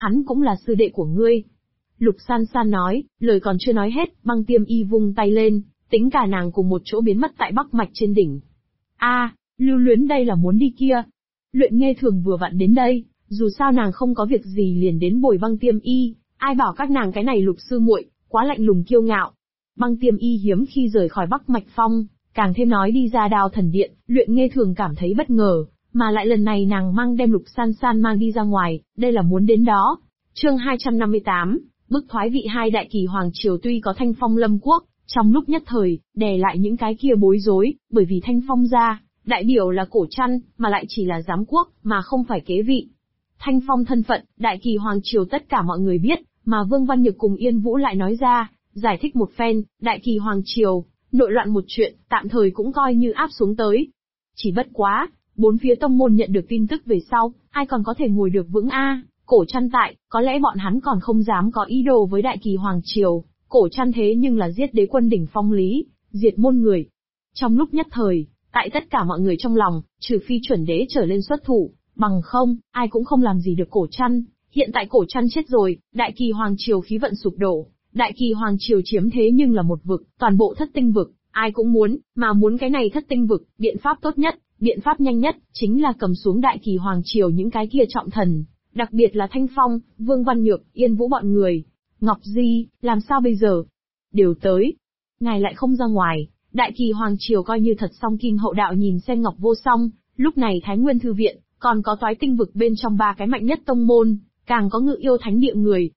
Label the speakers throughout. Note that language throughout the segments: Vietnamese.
Speaker 1: hắn cũng là sư đệ của ngươi. Lục San San nói, lời còn chưa nói hết, Băng Tiêm Y vung tay lên, tính cả nàng cùng một chỗ biến mất tại Bắc Mạch trên đỉnh. Lưu Luyến đây là muốn đi kia. Luyện Nghe Thường vừa vặn đến đây, dù sao nàng không có việc gì liền đến bồi Băng Tiêm Y, ai bảo các nàng cái này Lục sư muội, quá lạnh lùng kiêu ngạo. Băng Tiêm Y hiếm khi rời khỏi Bắc Mạch Phong, càng thêm nói đi ra Đao Thần Điện, Luyện Nghe Thường cảm thấy bất ngờ, mà lại lần này nàng mang đem Lục San San mang đi ra ngoài, đây là muốn đến đó. Chương 258, bức thoái vị hai đại kỳ hoàng triều tuy có Thanh Phong Lâm Quốc, trong lúc nhất thời, đè lại những cái kia bối rối, bởi vì Thanh Phong gia, đại biểu là cổ trăn, mà lại chỉ là giám quốc, mà không phải kế vị. Thanh Phong thân phận, đại kỳ hoàng triều tất cả mọi người biết, mà Vương Văn Nhược cùng Yên Vũ lại nói ra, giải thích một phen, đại kỳ hoàng triều, nội loạn một chuyện, tạm thời cũng coi như áp xuống tới. Chỉ bất quá, bốn phía tông môn nhận được tin tức về sau, ai còn có thể ngồi được vững cổ trăn tại, có lẽ bọn hắn còn không dám có ý đồ với đại kỳ hoàng triều, cổ trăn thế nhưng là giết đế quân đỉnh phong lý, diệt môn người. Trong lúc nhất thời, tại tất cả mọi người trong lòng, trừ phi chuẩn đế trở lên xuất thủ, bằng không, ai cũng không làm gì được cổ trăn. Hiện tại cổ trăn chết rồi, đại kỳ hoàng triều khí vận sụp đổ, đại kỳ hoàng triều chiếm thế nhưng là một vực, toàn bộ thất tinh vực, ai cũng muốn, mà muốn cái này thất tinh vực, biện pháp tốt nhất, biện pháp nhanh nhất, chính là cầm xuống đại kỳ hoàng triều những cái kia trọng thần, đặc biệt là Thanh Phong, Vương Văn Nhược, Yên Vũ bọn người. Ngọc Di, làm sao bây giờ? Đều tới. Ngài lại không ra ngoài, đại kỳ hoàng triều coi như thật xong. Kim Hậu Đạo nhìn xem Ngọc Vô Song, lúc này Thái Nguyên Thư Viện, còn có toái tinh vực bên trong ba cái mạnh nhất tông môn, càng có Ngự Yêu Thánh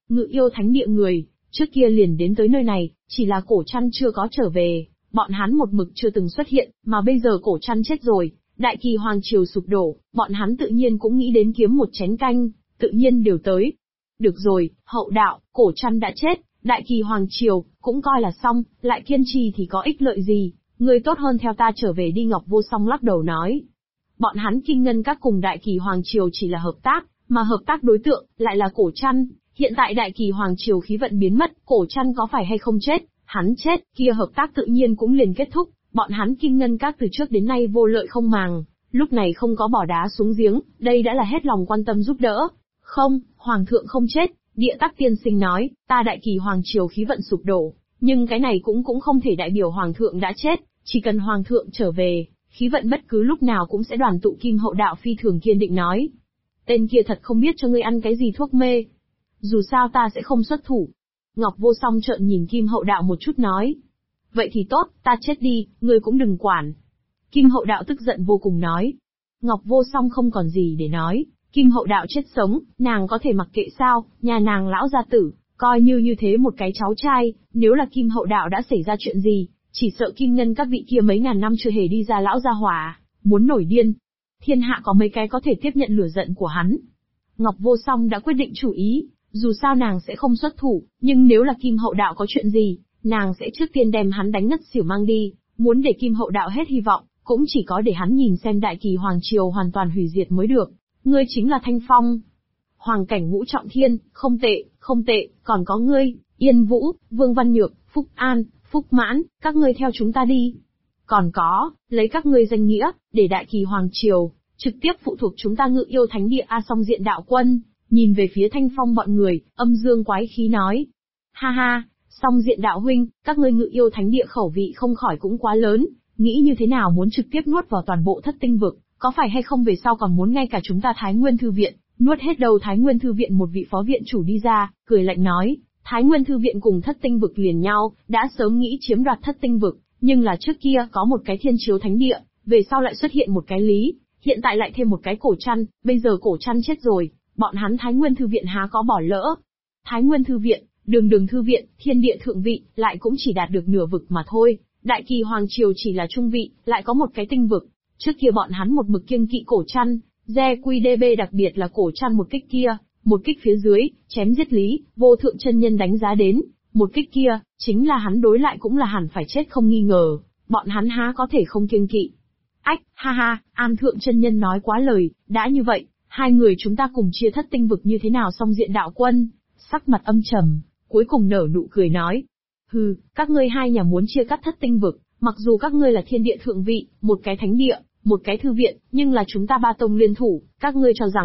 Speaker 1: Địa người, trước kia liền đến tới nơi này, chỉ là cổ trăn chưa có trở về, bọn hắn một mực chưa từng xuất hiện, mà bây giờ cổ trăn chết rồi, đại kỳ hoàng triều sụp đổ, bọn hắn tự nhiên cũng nghĩ đến kiếm một chén canh, tự nhiên đều tới. Được rồi, Hậu Đạo, cổ trăn đã chết, đại kỳ hoàng triều, cũng coi là xong, lại kiên trì thì có ích lợi gì, người tốt hơn theo ta trở về đi. Ngọc Vô Song lắc đầu nói. Bọn hắn Kim Ngân Các cùng đại kỳ hoàng triều chỉ là hợp tác, mà hợp tác đối tượng, lại là cổ trăn. Hiện tại đại kỳ hoàng triều khí vận biến mất, cổ trăn có phải hay không chết, hắn chết, kia hợp tác tự nhiên cũng liền kết thúc, bọn hắn Kim Ngân Các từ trước đến nay vô lợi không màng, lúc này không có bỏ đá xuống giếng, đây đã là hết lòng quan tâm giúp đỡ. Không, hoàng thượng không chết, Địa Tắc tiên sinh nói, ta đại kỳ hoàng triều khí vận sụp đổ, nhưng cái này cũng không thể đại biểu hoàng thượng đã chết, chỉ cần hoàng thượng trở về, khí vận bất cứ lúc nào cũng sẽ đoàn tụ. Kim Hậu Đạo phi thường kiên định nói. Tên kia thật không biết cho ngươi ăn cái gì thuốc mê. Dù sao ta sẽ không xuất thủ. Ngọc Vô Song trợn nhìn Kim Hậu Đạo một chút nói. Vậy thì tốt, ta chết đi, ngươi cũng đừng quản. Kim Hậu Đạo tức giận vô cùng nói. Ngọc Vô Song không còn gì để nói, Kim Hậu Đạo chết sống, nàng có thể mặc kệ sao, nhà nàng lão gia tử, coi như thế một cái cháu trai, nếu là Kim Hậu Đạo đã xảy ra chuyện gì, chỉ sợ Kim Ngân các vị kia mấy ngàn năm chưa hề đi ra lão gia hỏa, muốn nổi điên. Thiên hạ có mấy cái có thể tiếp nhận lửa giận của hắn. Ngọc Vô Song đã quyết định chủ ý, dù sao nàng sẽ không xuất thủ, nhưng nếu là Kim Hậu Đạo có chuyện gì, nàng sẽ trước tiên đem hắn đánh ngất xỉu mang đi, muốn để Kim Hậu Đạo hết hy vọng, cũng chỉ có để hắn nhìn xem đại kỳ hoàng triều hoàn toàn hủy diệt mới được. Ngươi chính là Thanh Phong. Hoàng cảnh ngũ trọng thiên, không tệ, còn có ngươi, Yên Vũ, Vương Văn Nhược, Phúc An, Phúc Mãn, các ngươi theo chúng ta đi. Còn có, lấy các ngươi danh nghĩa, để đại kỳ hoàng triều, trực tiếp phụ thuộc chúng ta Ngự Yêu Thánh Địa. Song Diện Đạo Quân, nhìn về phía Thanh Phong bọn người, âm dương quái khí nói. Ha ha, Song Diện Đạo huynh, các ngươi Ngự Yêu Thánh Địa khẩu vị không khỏi cũng quá lớn, nghĩ như thế nào muốn trực tiếp nuốt vào toàn bộ thất tinh vực, có phải hay không về sau còn muốn ngay cả chúng ta Thái Nguyên Thư Viện, nuốt hết đầu. Thái Nguyên Thư Viện một vị phó viện chủ đi ra, cười lạnh nói, Thái Nguyên Thư Viện cùng thất tinh vực liền nhau, đã sớm nghĩ chiếm đoạt thất tinh vực, nhưng là trước kia có một cái Thiên Chiếu Thánh Địa, về sau lại xuất hiện một cái Lý, hiện tại lại thêm một cái cổ trăn, bây giờ cổ trăn chết rồi, bọn hắn Thái Nguyên Thư Viện há có bỏ lỡ. Thái Nguyên Thư Viện, đường thư viện, thiên địa thượng vị, lại cũng chỉ đạt được nửa vực mà thôi, đại kỳ hoàng triều chỉ là trung vị, lại có một cái tinh vực. Trước kia bọn hắn một mực kiêng kỵ cổ trăn, GQDB đặc biệt là cổ trăn một kích kia, một kích phía dưới, chém giết Lý, vô thượng chân nhân đánh giá đến, một kích kia, chính là hắn đối lại cũng là hẳn phải chết không nghi ngờ, bọn hắn há có thể không kiêng kỵ. Ách, ha ha, An thượng chân nhân nói quá lời, đã như vậy, hai người chúng ta cùng chia thất tinh vực như thế nào? Song Diện Đạo Quân, sắc mặt âm trầm, cuối cùng nở nụ cười nói. Hừ, các ngươi hai nhà muốn chia cắt thất tinh vực, mặc dù các ngươi là thiên địa thượng vị, một cái thánh địa, một cái thư viện, nhưng là chúng ta ba tông liên thủ, các ngươi cho rằng,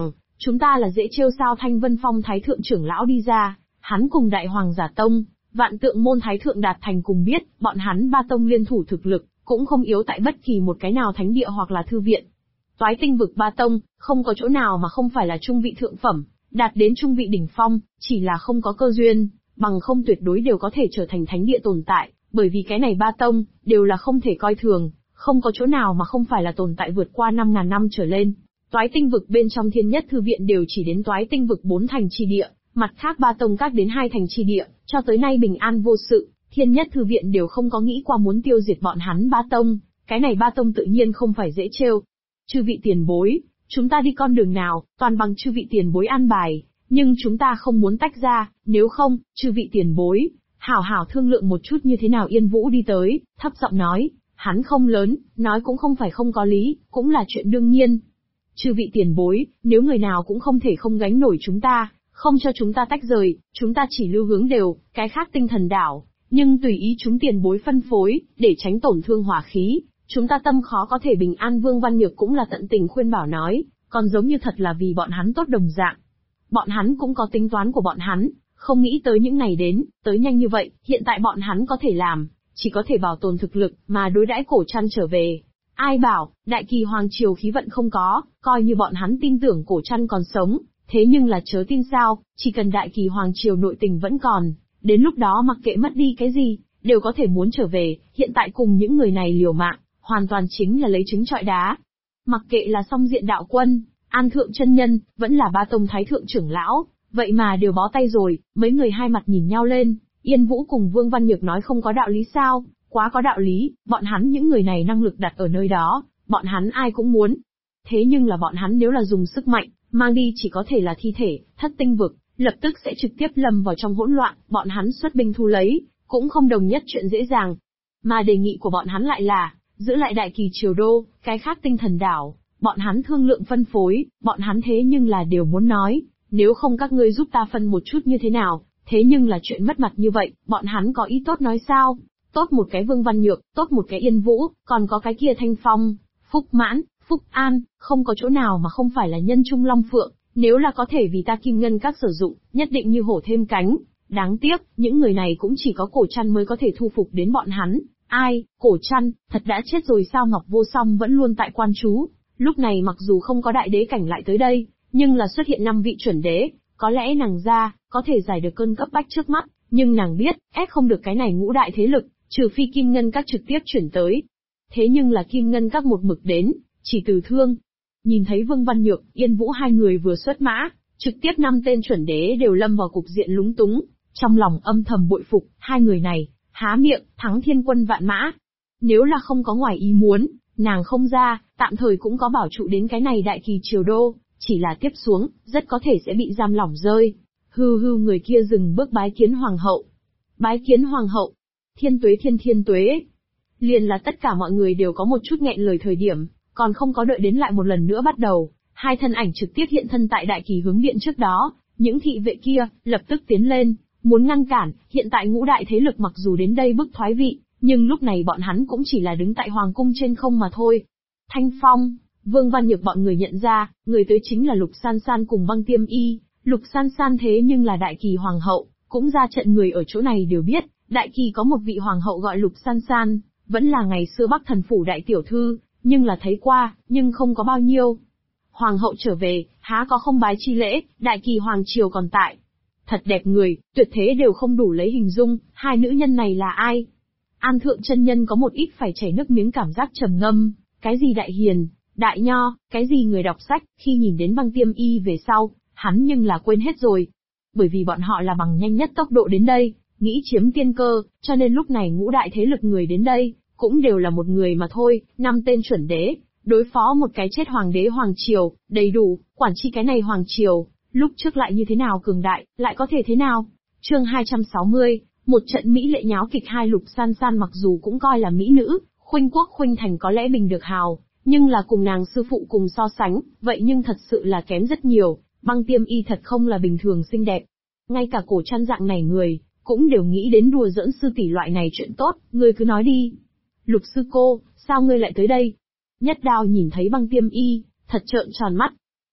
Speaker 1: chúng ta là dễ trêu sao? Thanh Vân Phong Thái Thượng trưởng lão đi ra, hắn cùng Đại Hoàng Giả Tông, Vạn Tượng Môn Thái Thượng Đạt Thành cùng biết, bọn hắn ba tông liên thủ thực lực, cũng không yếu tại bất kỳ một cái nào thánh địa hoặc là thư viện. Toái Tinh vực ba tông, không có chỗ nào mà không phải là trung vị thượng phẩm, đạt đến trung vị đỉnh phong, chỉ là không có cơ duyên, bằng không tuyệt đối đều có thể trở thành thánh địa tồn tại, bởi vì cái này ba tông, đều là không thể coi thường, không có chỗ nào mà không phải là tồn tại vượt qua 5.000 năm trở lên. Toái Tinh vực bên trong Thiên Nhất Thư viện đều chỉ đến Toái Tinh vực 4 thành chi địa, mặt khác ba tông các đến 2 thành chi địa, cho tới nay bình an vô sự, Thiên Nhất Thư viện đều không có nghĩ qua muốn tiêu diệt bọn hắn ba tông, cái này ba tông tự nhiên không phải dễ trêu. Chư vị tiền bối, chúng ta đi con đường nào, toàn bằng chư vị tiền bối an bài, nhưng chúng ta không muốn tách ra, nếu không, chư vị tiền bối, hảo hảo thương lượng một chút như thế nào. Yên Vũ đi tới, thấp giọng nói, hắn không lớn, nói cũng không phải không có lý, cũng là chuyện đương nhiên. Chư vị tiền bối, nếu người nào cũng không thể không gánh nổi chúng ta, không cho chúng ta tách rời, chúng ta chỉ lưu hướng đều, cái khác tinh thần đảo, nhưng tùy ý chúng tiền bối phân phối, để tránh tổn thương hỏa khí, chúng ta tâm khó có thể bình an. Vương Văn Nhược cũng là tận tình khuyên bảo nói, còn giống như thật là vì bọn hắn tốt đồng dạng. Bọn hắn cũng có tính toán của bọn hắn, không nghĩ tới những ngày đến, tới nhanh như vậy, hiện tại bọn hắn có thể làm, chỉ có thể bảo tồn thực lực, mà đối đãi Cổ Trăn trở về. Ai bảo, Đại Kỳ Hoàng Triều khí vận không có, coi như bọn hắn tin tưởng Cổ Trăn còn sống, thế nhưng là chớ tin sao, chỉ cần Đại Kỳ Hoàng Triều nội tình vẫn còn, đến lúc đó mặc kệ mất đi cái gì, đều có thể muốn trở về, hiện tại cùng những người này liều mạng, hoàn toàn chính là lấy trứng trọi đá. Mặc kệ là Song Diện Đạo Quân, An Thượng chân nhân, vẫn là ba tông Thái Thượng trưởng lão, vậy mà đều bó tay rồi. Mấy người hai mặt nhìn nhau lên, Yên Vũ cùng Vương Văn Nhược nói không có đạo lý sao, quá có đạo lý, bọn hắn những người này năng lực đặt ở nơi đó, bọn hắn ai cũng muốn. Thế nhưng là bọn hắn nếu là dùng sức mạnh, mang đi chỉ có thể là thi thể, Thất Tinh vực, lập tức sẽ trực tiếp lâm vào trong hỗn loạn, bọn hắn xuất binh thu lấy, cũng không đồng nhất chuyện dễ dàng. Mà đề nghị của bọn hắn lại là, giữ lại Đại Kỳ Triều Đô, cái khác tinh thần đảo, bọn hắn thương lượng phân phối, bọn hắn thế nhưng là đều muốn nói, nếu không các ngươi giúp ta phân một chút như thế nào, thế nhưng là chuyện mất mặt như vậy, bọn hắn có ý tốt nói sao? Tốt một cái Vương Văn Nhược, tốt một cái Yên Vũ, còn có cái kia Thanh Phong, Phúc Mãn, Phúc An, không có chỗ nào mà không phải là nhân trung long phượng, nếu là có thể vì ta Kim Ngân Các sử dụng, nhất định như hổ thêm cánh. Đáng tiếc, những người này cũng chỉ có Cổ Trăn mới có thể thu phục đến bọn hắn. Ai, Cổ Trăn, thật đã chết rồi sao? Ngọc Vô Song vẫn luôn tại quan trú, lúc này mặc dù không có đại đế cảnh lại tới đây, nhưng là xuất hiện 5 vị chuẩn đế, có lẽ nàng ra, có thể giải được cơn cấp bách trước mắt, nhưng nàng biết, ép không được cái này ngũ đại thế lực, trừ phi Kim Ngân Các trực tiếp chuyển tới. Thế nhưng là Kim Ngân Các một mực đến, chỉ từ thương. Nhìn thấy Vương Văn Nhược, Yên Vũ hai người vừa xuất mã, trực tiếp 5 tên chuẩn đế đều lâm vào cục diện lúng túng, trong lòng âm thầm bội phục, hai người này, há miệng, thắng thiên quân vạn mã. Nếu là không có ngoài ý muốn, nàng không ra, tạm thời cũng có bảo trụ đến cái này Đại Kỳ Triều Đô, chỉ là tiếp xuống, rất có thể sẽ bị giam lỏng rơi. Người kia dừng bước bái kiến hoàng hậu. Bái kiến hoàng hậu. Thiên tuế. Liền là tất cả mọi người đều có một chút nghẹn lời thời điểm, còn không có đợi đến lại một lần nữa bắt đầu, hai thân ảnh trực tiếp hiện thân tại Đại Kỳ hướng điện trước đó, những thị vệ kia, lập tức tiến lên, muốn ngăn cản. Hiện tại ngũ đại thế lực mặc dù đến đây bức thoái vị, nhưng lúc này bọn hắn cũng chỉ là đứng tại hoàng cung trên không mà thôi. Thanh Phong, Vương Văn Nhược bọn người nhận ra, người tới chính là Lục San San cùng Băng Tiêm Y. Lục San San thế nhưng là Đại Kỳ hoàng hậu, cũng ra trận người ở chỗ này đều biết, Đại Kỳ có một vị hoàng hậu gọi Lục San San, vẫn là ngày xưa Bắc Thần phủ đại tiểu thư, nhưng là thấy qua, nhưng không có bao nhiêu. Hoàng hậu trở về, há có không bái chi lễ, Đại Kỳ hoàng triều còn tại. Thật đẹp người, tuyệt thế đều không đủ lấy hình dung, hai nữ nhân này là ai? An Thượng chân nhân có một ít phải chảy nước miếng cảm giác trầm ngâm, cái gì đại hiền, đại nho, cái gì người đọc sách, khi nhìn đến Băng Tiêm Y về sau, hắn nhưng là quên hết rồi. Bởi vì bọn họ là bằng nhanh nhất tốc độ đến đây, nghĩ chiếm tiên cơ, cho nên lúc này ngũ đại thế lực người đến đây, cũng đều là một người mà thôi, 5 tên chuẩn đế, đối phó một cái chết hoàng đế hoàng triều, đầy đủ, quản trị cái này hoàng triều, lúc trước lại như thế nào cường đại, lại có thể thế nào? Chương 260, một trận mỹ lệ nháo kịch. Hai Lục San San mặc dù cũng coi là mỹ nữ, khuynh quốc khuynh thành có lẽ bình được hào, nhưng là cùng nàng sư phụ cùng so sánh, vậy nhưng thật sự là kém rất nhiều. Băng Tiêm Y thật không là bình thường xinh đẹp. Ngay cả Cổ Trăn dạng này người, cũng đều nghĩ đến đùa giỡn sư tỷ loại này chuyện tốt, ngươi cứ nói đi. Lục sư cô, sao ngươi lại tới đây? Nhất Đao nhìn thấy Băng Tiêm Y, thật trợn tròn mắt.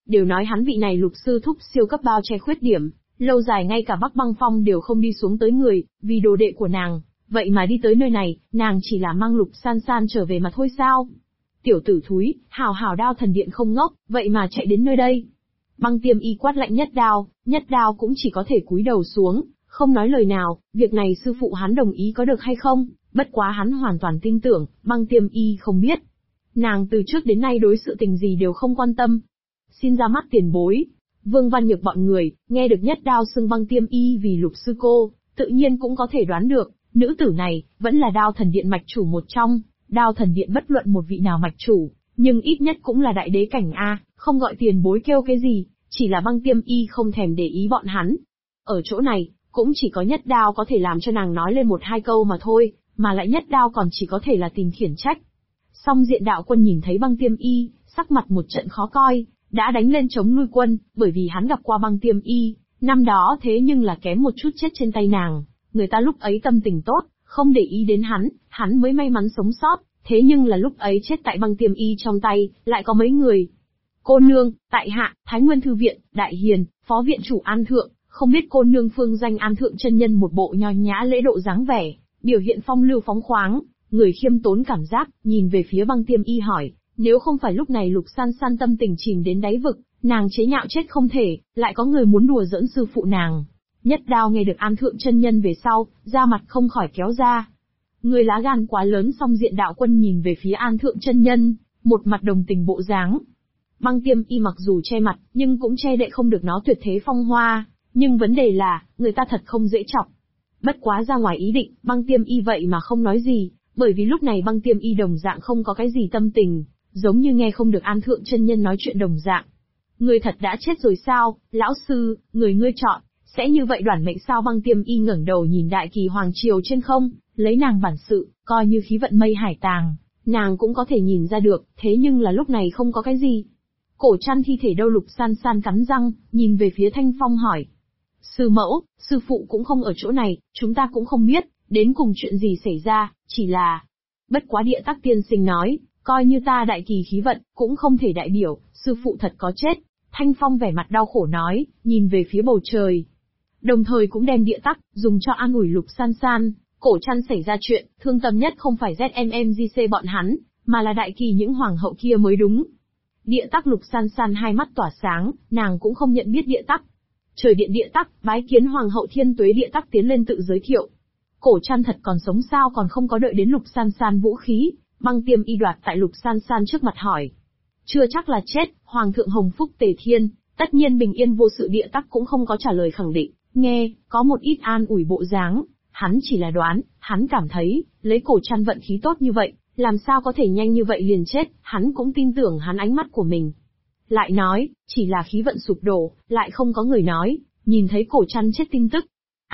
Speaker 1: đều nói hắn vị này Lục sư thúc siêu cấp bao che khuyết điểm, lâu dài ngay cả Bắc Băng Phong đều không đi xuống tới người, vì đồ đệ của nàng, vậy mà đi tới nơi này, nàng chỉ là mang Lục San San trở về mà thôi sao? Tiểu tử thúi, hào hào Đao Thần Điện không ngốc, vậy mà chạy đến nơi đây. Băng Tiêm Y quát lạnh Nhất Đao cũng chỉ có thể cúi đầu xuống, không nói lời nào, việc này sư phụ hắn đồng ý có được hay không, bất quá hắn hoàn toàn tin tưởng, Băng Tiêm Y không biết. Nàng từ trước đến nay đối sự tình gì đều không quan tâm. Xin ra mắt tiền bối. Vương Văn Nhược bọn người, nghe được Nhất Đao xưng Băng Tiêm Y vì Lục sư cô, tự nhiên cũng có thể đoán được, nữ tử này, vẫn là Đao Thần Điện mạch chủ một trong. Đao Thần Điện bất luận một vị nào mạch chủ, nhưng ít nhất cũng là đại đế cảnh A, không gọi tiền bối kêu cái gì, chỉ là Băng Tiêm Y không thèm để ý bọn hắn. Ở chỗ này, cũng chỉ có Nhất Đao có thể làm cho nàng nói lên một hai câu mà thôi, mà lại Nhất Đao còn chỉ có thể là tìm khiển trách. Song Diện Đạo Quân nhìn thấy Băng Tiêm Y, sắc mặt một trận khó coi, đã đánh lên chống nuôi quân, bởi vì hắn gặp qua Băng Tiêm Y, năm đó thế nhưng là kém một chút chết trên tay nàng, người ta lúc ấy tâm tình tốt, không để ý đến hắn mới may mắn sống sót, thế nhưng là lúc ấy chết tại Băng Tiêm Y trong tay, lại có mấy người. Cô nương, tại hạ, Thái Nguyên Thư Viện, Đại Hiền, Phó Viện Chủ An Thượng, không biết cô nương phương danh An Thượng chân nhân một bộ nho nhã lễ độ dáng vẻ, biểu hiện phong lưu phóng khoáng, người khiêm tốn cảm giác, nhìn về phía Băng Tiêm Y hỏi, nếu không phải lúc này Lục San San tâm tình chìm đến đáy vực, nàng chế nhạo chết không thể, lại có người muốn đùa giỡn sư phụ nàng. Nhất Đao nghe được An Thượng chân nhân về sau, da mặt không khỏi kéo ra. Người lá gan quá lớn. Song Diện Đạo Quân nhìn về phía An Thượng chân nhân, một mặt đồng tình bộ dáng. Băng Tiêm Y mặc dù che mặt, nhưng cũng che đậy không được nó tuyệt thế phong hoa, nhưng vấn đề là, người ta thật không dễ chọc. Bất quá ra ngoài ý định, Băng Tiêm Y vậy mà không nói gì, bởi vì lúc này Băng Tiêm Y đồng dạng không có cái gì tâm tình, giống như nghe không được An Thượng chân nhân nói chuyện đồng dạng. Người thật đã chết rồi sao, lão sư, người ngươi chọn, sẽ như vậy đoản mệnh sao? Băng Tiêm Y ngẩng đầu nhìn Đại Kỳ Hoàng Triều trên không, lấy nàng bản sự, coi như khí vận mây hải tàng, nàng cũng có thể nhìn ra được, thế nhưng là lúc này không có cái gì. Cổ Trăn thi thể đâu? Lục San San cắn răng, nhìn về phía Thanh Phong hỏi. Sư mẫu, sư phụ cũng không ở chỗ này, chúng ta cũng không biết, đến cùng chuyện gì xảy ra, chỉ là... Bất quá Địa Tắc tiên sinh nói, coi như ta Đại Kỳ khí vận, cũng không thể đại biểu, sư phụ thật có chết. Thanh Phong vẻ mặt đau khổ nói, nhìn về phía bầu trời. Đồng thời cũng đem Địa Tắc, dùng cho an ủi Lục San San. Cổ Trăn xảy ra chuyện, thương tâm nhất không phải ZMMGC bọn hắn, mà là Đại Kỳ những hoàng hậu kia mới đúng. Địa Tắc. Lục San San hai mắt tỏa sáng, nàng cũng không nhận biết Địa Tắc. Trời điện Địa Tắc, bái kiến hoàng hậu Thiên Tuế. Địa Tắc tiến lên tự giới thiệu. Cổ Trăn thật còn sống sao? Còn không có đợi đến Lục San San vũ khí, Băng Tiêm Y đoạt tại Lục San San trước mặt hỏi. Chưa chắc là chết, Hoàng thượng hồng phúc tề thiên, tất nhiên bình yên vô sự. Địa Tắc cũng không có trả lời khẳng định, nghe, có một ít an ủi bộ dáng, hắn chỉ là đoán, hắn cảm thấy, lấy Cổ Trăn vận khí tốt như vậy, làm sao có thể nhanh như vậy liền chết, hắn cũng tin tưởng hắn ánh mắt của mình. Lại nói, chỉ là khí vận sụp đổ, lại không có người nói, nhìn thấy Cổ Trăn chết tin tức.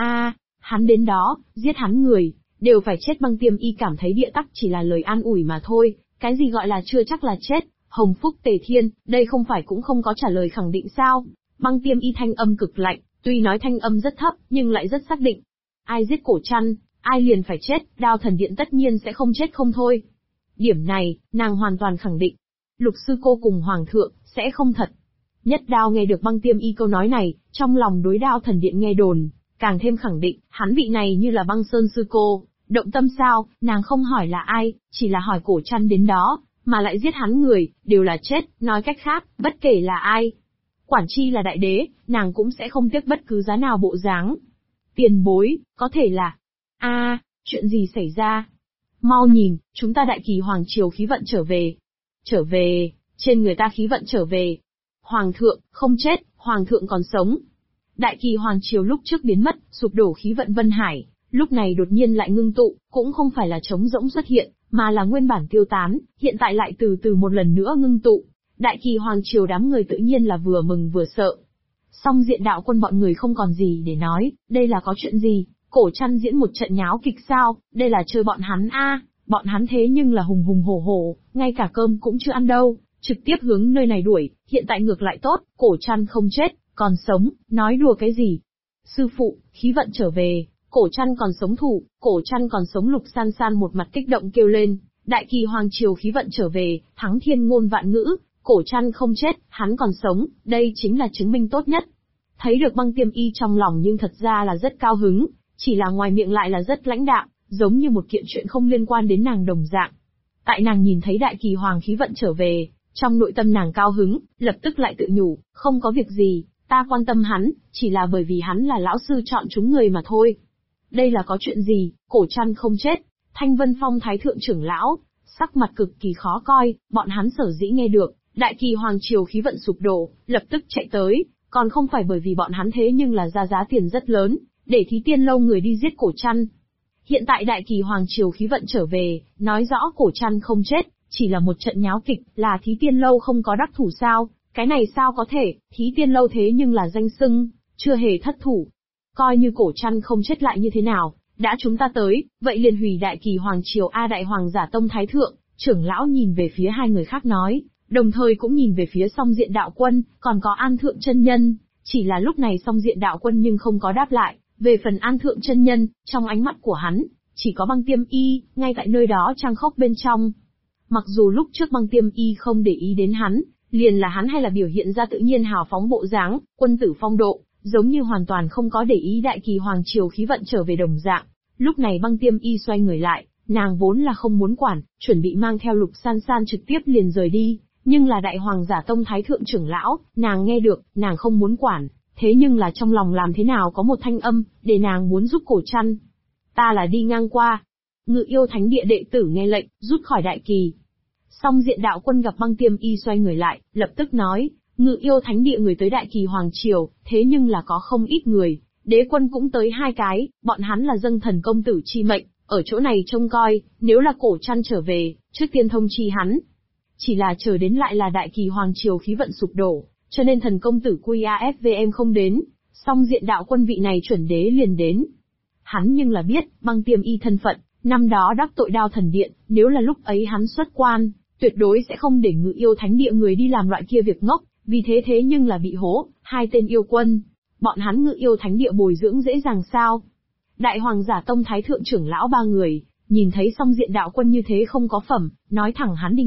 Speaker 1: Hắn đến đó, giết hắn người, đều phải chết. Băng Tiêm Y cảm thấy Địa Tắc chỉ là lời an ủi mà thôi, cái gì gọi là chưa chắc là chết, hồng phúc tề thiên, đây không phải cũng không có trả lời khẳng định sao? Băng Tiêm Y thanh âm cực lạnh, tuy nói thanh âm rất thấp, nhưng lại rất xác định. Ai giết Cổ Trăn, ai liền phải chết, Đao Thần Điện tất nhiên sẽ không chết không thôi. Điểm này, nàng hoàn toàn khẳng định. Lục sư cô cùng Hoàng thượng, sẽ không thật. Nhất Đao nghe được Băng Tiêm Y câu nói này, trong lòng đối Đao Thần Điện nghe đồn, càng thêm khẳng định, hắn vị này như là Băng Sơn sư cô, động tâm sao? Nàng không hỏi là ai, chỉ là hỏi Cổ Trăn đến đó, mà lại giết hắn người, đều là chết, nói cách khác, bất kể là ai. Quản chi là đại đế, nàng cũng sẽ không tiếc bất cứ giá nào bộ dáng. Tiền bối, có thể là... chuyện gì xảy ra? Mau nhìn, chúng ta Đại Kỳ Hoàng Triều khí vận trở về. Trở về, trên người ta khí vận trở về. Hoàng thượng, không chết, Hoàng thượng còn sống. Đại Kỳ Hoàng Triều lúc trước biến mất, sụp đổ khí vận Vân Hải, lúc này đột nhiên lại ngưng tụ, cũng không phải là trống rỗng xuất hiện, mà là nguyên bản tiêu tán, hiện tại lại từ từ một lần nữa ngưng tụ. Đại Kỳ Hoàng Triều đám người tự nhiên là vừa mừng vừa sợ. Song Diện Đạo Quân bọn người không còn gì để nói, đây là có chuyện gì? Cổ Trăn diễn một trận nháo kịch sao? Đây là chơi bọn hắn bọn hắn thế nhưng là hùng hùng hổ hổ, ngay cả cơm cũng chưa ăn đâu, trực tiếp hướng nơi này đuổi, hiện tại ngược lại tốt, Cổ Trăn không chết, còn sống, nói đùa cái gì? Sư phụ, khí vận trở về, Cổ Trăn còn sống thủ, Cổ Trăn còn sống. Lục San San một mặt kích động kêu lên, Đại Kỳ Hoàng Triều khí vận trở về, thắng thiên ngôn vạn ngữ, Cổ Trăn không chết, hắn còn sống, đây chính là chứng minh tốt nhất. Thấy được Băng Tiêm Y trong lòng nhưng thật ra là rất cao hứng, chỉ là ngoài miệng lại là rất lãnh đạm, giống như một kiện chuyện không liên quan đến nàng đồng dạng. Tại nàng nhìn thấy Đại Kỳ Hoàng khí vận trở về, trong nội tâm nàng cao hứng, lập tức lại tự nhủ, không có việc gì, ta quan tâm hắn, chỉ là bởi vì hắn là lão sư chọn chúng người mà thôi. Đây là có chuyện gì? Cổ Trăn không chết, Thanh Vân Phong Thái Thượng trưởng lão, sắc mặt cực kỳ khó coi, bọn hắn sở dĩ nghe được, Đại Kỳ Hoàng triều khí vận sụp đổ, lập tức chạy tới, còn không phải bởi vì bọn hắn thế nhưng là ra giá tiền rất lớn, để Thí Tiên Lâu người đi giết Cổ Trăn. Hiện tại Đại Kỳ Hoàng triều khí vận trở về, nói rõ Cổ Trăn không chết, chỉ là một trận nháo kịch, là Thí Tiên Lâu không có đắc thủ sao, cái này sao có thể, Thí Tiên Lâu thế nhưng là danh xưng, chưa hề thất thủ. Coi như Cổ Trăn không chết lại như thế nào, đã chúng ta tới, vậy liền hủy Đại Kỳ Hoàng triều a. Đại Hoàng Giả Tông Thái Thượng, trưởng lão nhìn về phía hai người khác nói, đồng thời cũng nhìn về phía Song Diện Đạo Quân, còn có An Thượng chân nhân, chỉ là lúc này Song Diện Đạo Quân nhưng không có đáp lại, về phần An Thượng chân nhân, trong ánh mắt của hắn, chỉ có Băng Tiêm Y, ngay tại nơi đó trang khốc bên trong. Mặc dù lúc trước Băng Tiêm Y không để ý đến hắn, liền là hắn hay là biểu hiện ra tự nhiên hào phóng bộ dáng, quân tử phong độ, giống như hoàn toàn không có để ý Đại Kỳ Hoàng triều khí vận trở về đồng dạng. Lúc này Băng Tiêm Y xoay người lại, nàng vốn là không muốn quản, chuẩn bị mang theo Lục San San trực tiếp liền rời đi, nhưng là Đại Hoàng Giả Tông Thái Thượng trưởng lão, nàng nghe được, nàng không muốn quản, thế nhưng là trong lòng làm thế nào có một thanh âm, để nàng muốn giúp Cổ Trăn. Ta là đi ngang qua. Ngự Yêu Thánh Địa đệ tử nghe lệnh, rút khỏi Đại Kỳ. Song Diện Đạo Quân gặp Băng Tiêm Y xoay người lại, lập tức nói, Ngự Yêu Thánh Địa người tới Đại Kỳ Hoàng triều, thế nhưng là có không ít người, đế quân cũng tới 2 cái, bọn hắn là dâng thần công tử chi mệnh, ở chỗ này trông coi, nếu là Cổ Trăn trở về, trước tiên thông chi hắn. Chỉ là chờ đến lại là Đại Kỳ Hoàng triều khí vận sụp đổ, cho nên thần công tử QAFVM không đến, Song Diện Đạo Quân vị này chuẩn đế liền đến. Hắn nhưng là biết, Băng Tiêm Y thân phận, năm đó đắc tội Đao Thần Điện, nếu là lúc ấy hắn xuất quan, tuyệt đối sẽ không để Ngự Yêu Thánh Địa người đi làm loại kia việc ngốc, vì thế nhưng là bị hố, 2 tên yêu quân. Bọn hắn Ngự Yêu Thánh Địa bồi dưỡng dễ dàng sao? Đại Hoàng Giả Tông Thái Thượng trưởng lão 3 người, nhìn thấy Song Diện Đạo Quân như thế không có phẩm, nói thẳng hắn đi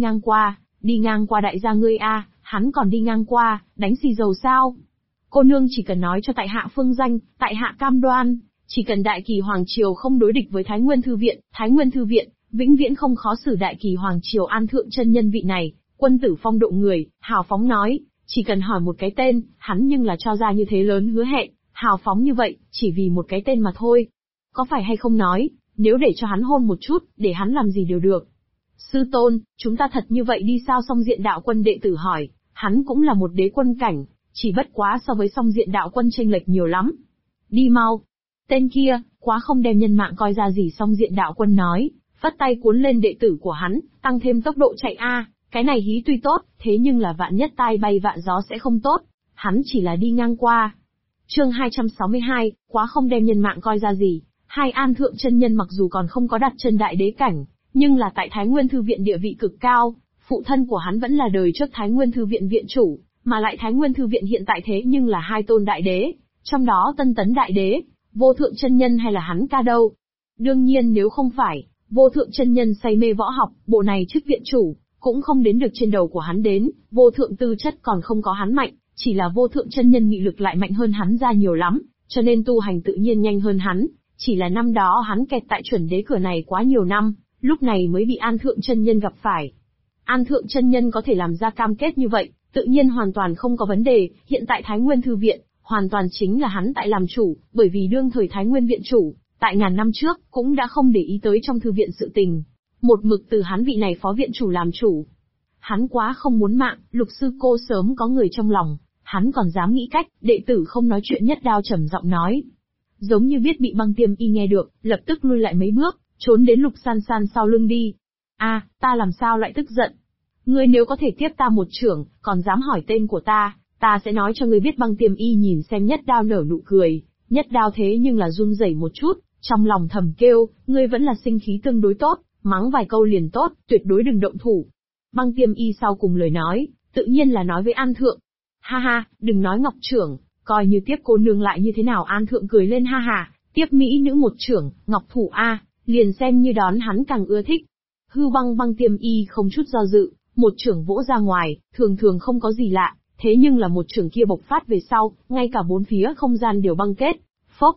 Speaker 1: ngang qua đại gia ngươi a, hắn còn đi ngang qua, đánh xì dầu sao? Cô nương chỉ cần nói cho tại hạ phương danh, tại hạ cam đoan, chỉ cần Đại Kỳ Hoàng triều không đối địch với Thái Nguyên Thư viện, vĩnh viễn không khó xử Đại Kỳ Hoàng triều An Thượng chân nhân vị này, quân tử phong độ người, hào phóng nói, chỉ cần hỏi một cái tên, hắn nhưng là cho ra như thế lớn hứa hẹn, hào phóng như vậy, chỉ vì một cái tên mà thôi. Có phải hay không nói, nếu để cho hắn hôn một chút, để hắn làm gì đều được. Sư tôn, chúng ta thật như vậy đi sao? Song Diện Đạo Quân đệ tử hỏi, hắn cũng là một đế quân cảnh, chỉ bất quá so với Song Diện Đạo Quân chênh lệch nhiều lắm. Đi mau. Tên kia, quá không đem nhân mạng coi ra gì. Song Diện Đạo Quân nói, phất tay cuốn lên đệ tử của hắn, tăng thêm tốc độ chạy a. Cái này hí tuy tốt, thế nhưng là vạn nhất tai bay vạn gió sẽ không tốt. Hắn chỉ là đi ngang qua. Chương 262, quá không đem nhân mạng coi ra gì. Hai An Thượng chân nhân mặc dù còn không có đặt chân đại đế cảnh, nhưng là tại Thái Nguyên Thư viện địa vị cực cao, phụ thân của hắn vẫn là đời trước Thái Nguyên Thư viện viện chủ, mà lại Thái Nguyên Thư viện hiện tại thế nhưng là 2 tôn đại đế, trong đó Tân Tấn đại đế, Vô Thượng chân nhân hay là hắn ca đâu. Đương nhiên nếu không phải, Vô Thượng chân nhân say mê võ học, bộ này chức viện chủ, cũng không đến được trên đầu của hắn đến, Vô Thượng tư chất còn không có hắn mạnh, chỉ là Vô Thượng chân nhân nghị lực lại mạnh hơn hắn ra nhiều lắm, cho nên tu hành tự nhiên nhanh hơn hắn, chỉ là năm đó hắn kẹt tại chuẩn đế cửa này quá nhiều năm, lúc này mới bị An Thượng chân nhân gặp phải. An Thượng chân nhân có thể làm ra cam kết như vậy, tự nhiên hoàn toàn không có vấn đề, hiện tại Thái Nguyên Thư viện, hoàn toàn chính là hắn tại làm chủ, bởi vì đương thời Thái Nguyên viện chủ, tại ngàn năm trước, cũng đã không để ý tới trong thư viện sự tình. Một mực từ hắn vị này phó viện chủ làm chủ. Hắn quá không muốn mạng, Lục sư cô sớm có người trong lòng, hắn còn dám nghĩ cách, đệ tử không nói chuyện Nhất Đao trầm giọng nói. Giống như biết bị Băng Tiêm Y nghe được, lập tức lui lại mấy bước, trốn đến Lục San San sau lưng đi. A, ta làm sao lại tức giận? Ngươi nếu có thể tiếp ta một chưởng, còn dám hỏi tên của ta sẽ nói cho ngươi biết. Băng Tiêm Y nhìn xem Nhất Đao nở nụ cười, Nhất Đao thế nhưng là run rẩy một chút, trong lòng thầm kêu, ngươi vẫn là sinh khí tương đối tốt, mắng vài câu liền tốt, tuyệt đối đừng động thủ. Băng Tiêm Y sau cùng lời nói, tự nhiên là nói với An Thượng. Ha ha, đừng nói Ngọc trưởng, coi như tiếp cô nương lại như thế nào? An Thượng cười lên ha ha, tiếp mỹ nữ một trưởng, Ngọc thủ a, liền xem như đón hắn càng ưa thích. Hư Băng Băng Tiêm Y không chút do dự, một chưởng vỗ ra ngoài, thường thường không có gì lạ, thế nhưng là một chưởng kia bộc phát về sau, ngay cả bốn phía không gian đều băng kết. Phốc!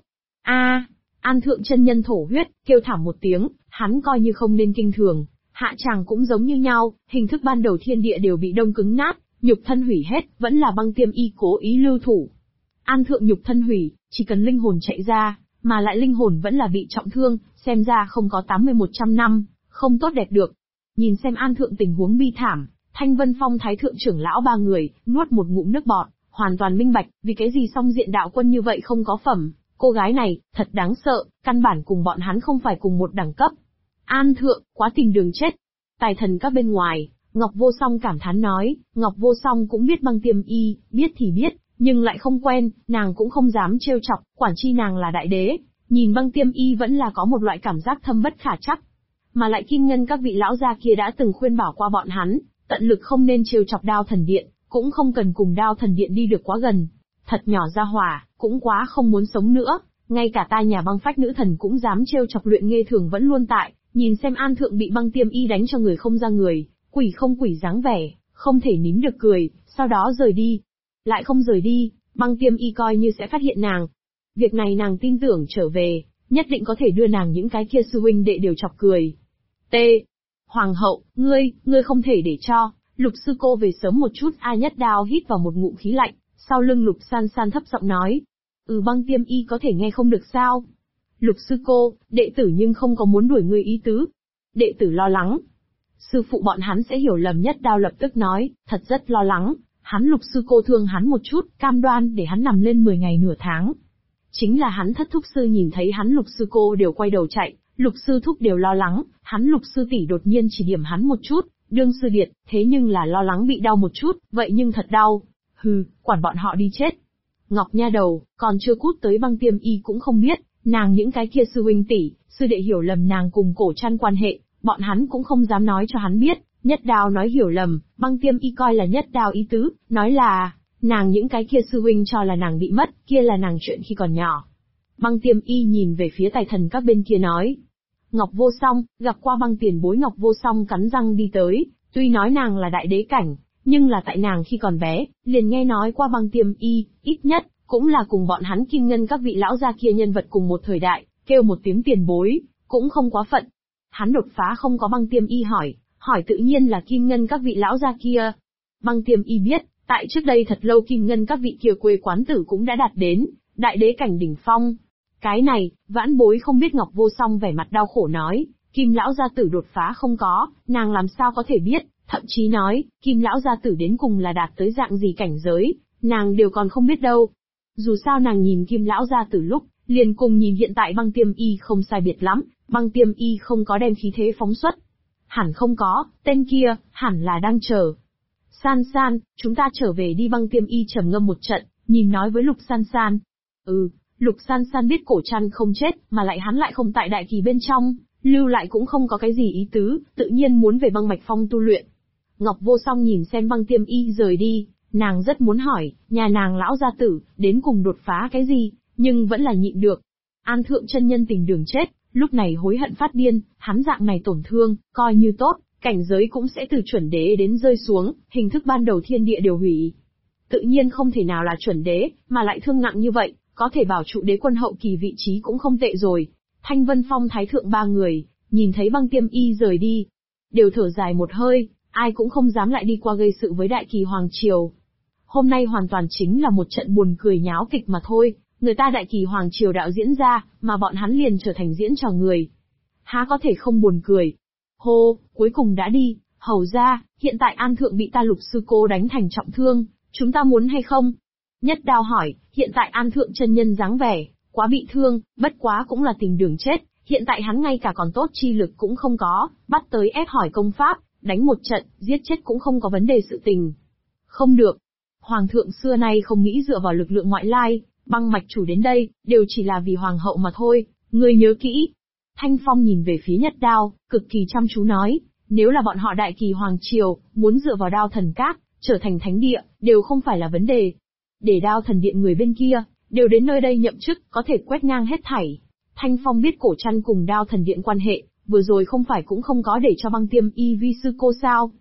Speaker 1: An Thượng chân nhân thổ huyết, kêu thảm một tiếng, hắn coi như không nên kinh thường, hạ tràng cũng giống như nhau, hình thức ban đầu thiên địa đều bị đông cứng nát, nhục thân hủy hết, vẫn là Băng Tiêm Y cố ý lưu thủ. An Thượng nhục thân hủy, chỉ cần linh hồn chạy ra, mà lại linh hồn vẫn là bị trọng thương, xem ra không có 80-100 năm, không tốt đẹp được. Nhìn xem An Thượng tình huống bi thảm, Thanh Vân Phong Thái Thượng trưởng lão ba người, nuốt một ngụm nước bọt, hoàn toàn minh bạch, vì cái gì song diện đạo quân như vậy không có phẩm. Cô gái này, thật đáng sợ, căn bản cùng bọn hắn không phải cùng một đẳng cấp. An Thượng, quá tìm đường chết. Tài thần các bên ngoài, Ngọc Vô Song cảm thán nói, Ngọc Vô Song cũng biết Băng Tiêm Y, biết thì biết, nhưng lại không quen, nàng cũng không dám trêu chọc, quản chi nàng là đại đế, nhìn Băng Tiêm Y vẫn là có một loại cảm giác thâm bất khả trắc. Mà lại Kim Ngân các vị lão gia kia đã từng khuyên bảo qua bọn hắn, tận lực không nên trêu chọc Đao Thần Điện, cũng không cần cùng Đao Thần Điện đi được quá gần. Thật nhỏ ra hỏa, cũng quá không muốn sống nữa, ngay cả ta nhà băng phách nữ thần cũng dám trêu chọc Luyện Nghê Thường vẫn luôn tại, nhìn xem An Thượng bị Băng Tiêm Y đánh cho người không ra người, quỷ không quỷ dáng vẻ, không thể nín được cười, sau đó rời đi. Lại không rời đi, Băng Tiêm Y coi như sẽ phát hiện nàng. Việc này nàng tin tưởng trở về, nhất định có thể đưa nàng những cái kia sư huynh đệ đều chọc cười. T. Hoàng hậu, ngươi không thể để cho, Lục sư cô về sớm một chút. A Nhất Đao hít vào một ngụm khí lạnh, sau lưng Lục San San thấp giọng nói. Băng Tiêm Y có thể nghe không được sao? Lục sư cô, đệ tử nhưng không có muốn đuổi ngươi ý tứ. Đệ tử lo lắng. Sư phụ bọn hắn sẽ hiểu lầm. Nhất Đao lập tức nói, thật rất lo lắng, hắn Lục sư cô thương hắn một chút, cam đoan để hắn nằm lên 10 ngày nửa tháng. Chính là hắn thất thúc sư nhìn thấy hắn Lục sư cô đều quay đầu chạy, Lục sư thúc đều lo lắng, hắn Lục sư tỷ đột nhiên chỉ điểm hắn một chút, đương sư điệt, thế nhưng là lo lắng bị đau một chút, vậy nhưng thật đau. Hừ, quản bọn họ đi chết. Ngọc nha đầu, còn chưa cút tới Băng Tiêm Y cũng không biết, nàng những cái kia sư huynh tỷ, sư đệ hiểu lầm nàng cùng Cổ Trăn quan hệ, bọn hắn cũng không dám nói cho hắn biết. Nhất Đao nói hiểu lầm, Băng Tiêm Y coi là Nhất Đao ý tứ, nói là, nàng những cái kia sư huynh cho là nàng bị mất, kia là nàng chuyện khi còn nhỏ. Băng Tiêm Y nhìn về phía tài thần các bên kia nói. Ngọc Vô Song, gặp qua Băng tiền bối. Ngọc Vô Song cắn răng đi tới, tuy nói nàng là đại đế cảnh, nhưng là tại nàng khi còn bé, liền nghe nói qua Băng Tiêm Y, ít nhất, cũng là cùng bọn hắn Kim Ngân các vị lão gia kia nhân vật cùng một thời đại, kêu một tiếng tiền bối, cũng không quá phận. Hắn đột phá không có Băng Tiêm Y hỏi tự nhiên là Kim Ngân các vị lão gia kia. Băng Tiêm Y biết, tại trước đây thật lâu Kim Ngân các vị kia quê quán tử cũng đã đạt đến đại đế cảnh đỉnh phong. Cái này, vãn bối không biết. Ngọc Vô Song vẻ mặt đau khổ nói, Kim lão gia tử đột phá không có, nàng làm sao có thể biết, thậm chí nói, Kim lão gia tử đến cùng là đạt tới dạng gì cảnh giới, nàng đều còn không biết đâu. Dù sao nàng nhìn Kim lão gia tử lúc, liền cùng nhìn hiện tại Băng Tiêm Y không sai biệt lắm, Băng Tiêm Y không có đem khí thế phóng xuất. Hẳn không có, tên kia, hẳn là đang chờ. San San, chúng ta trở về đi. Băng Tiêm Y trầm ngâm một trận, nhìn nói với Lục San San. Lục San San biết Cổ Trăn không chết, mà lại hắn lại không tại đại kỳ bên trong, lưu lại cũng không có cái gì ý tứ, tự nhiên muốn về băng mạch phong tu luyện. Ngọc Vô Song nhìn xem Băng Tiêm Y rời đi, nàng rất muốn hỏi, nhà nàng lão gia tử, đến cùng đột phá cái gì, nhưng vẫn là nhịn được. An Thượng chân nhân tình đường chết, lúc này hối hận phát điên, hắn dạng này tổn thương, coi như tốt, cảnh giới cũng sẽ từ chuẩn đế đến rơi xuống, hình thức ban đầu thiên địa đều hủy. Tự nhiên không thể nào là chuẩn đế, mà lại thương nặng như vậy, có thể bảo trụ đế quân hậu kỳ vị trí cũng không tệ rồi. Thanh Vân Phong Thái Thượng ba người, nhìn thấy Băng Tiêm Y rời đi, đều thở dài một hơi, ai cũng không dám lại đi qua gây sự với Đại Kỳ Hoàng Triều. Hôm nay hoàn toàn chính là một trận buồn cười nháo kịch mà thôi, người ta Đại Kỳ Hoàng Triều đạo diễn ra, mà bọn hắn liền trở thành diễn trò người. Há có thể không buồn cười. Hô, cuối cùng đã đi, hầu ra, hiện tại An Thượng bị ta Lục sư cô đánh thành trọng thương, chúng ta muốn hay không? Nhất Đao hỏi, hiện tại An Thượng chân nhân dáng vẻ, quá bị thương, bất quá cũng là tìm đường chết, hiện tại hắn ngay cả còn tốt chi lực cũng không có, bắt tới ép hỏi công pháp, đánh một trận, giết chết cũng không có vấn đề sự tình. Không được. Hoàng thượng xưa nay không nghĩ dựa vào lực lượng ngoại lai, băng mạch chủ đến đây, đều chỉ là vì hoàng hậu mà thôi, ngươi nhớ kỹ. Thanh Phong nhìn về phía Nhất Đao, cực kỳ chăm chú nói, nếu là bọn họ Đại Kỳ Hoàng Triều, muốn dựa vào Đao Thần Các, trở thành thánh địa, đều không phải là vấn đề. Để Đao Thần Điện người bên kia, đều đến nơi đây nhậm chức, có thể quét ngang hết thảy. Thanh Phong biết Cổ Trăn cùng Đao Thần Điện quan hệ, vừa rồi không phải cũng không có để cho Băng Tiêm Y vi sư cô sao?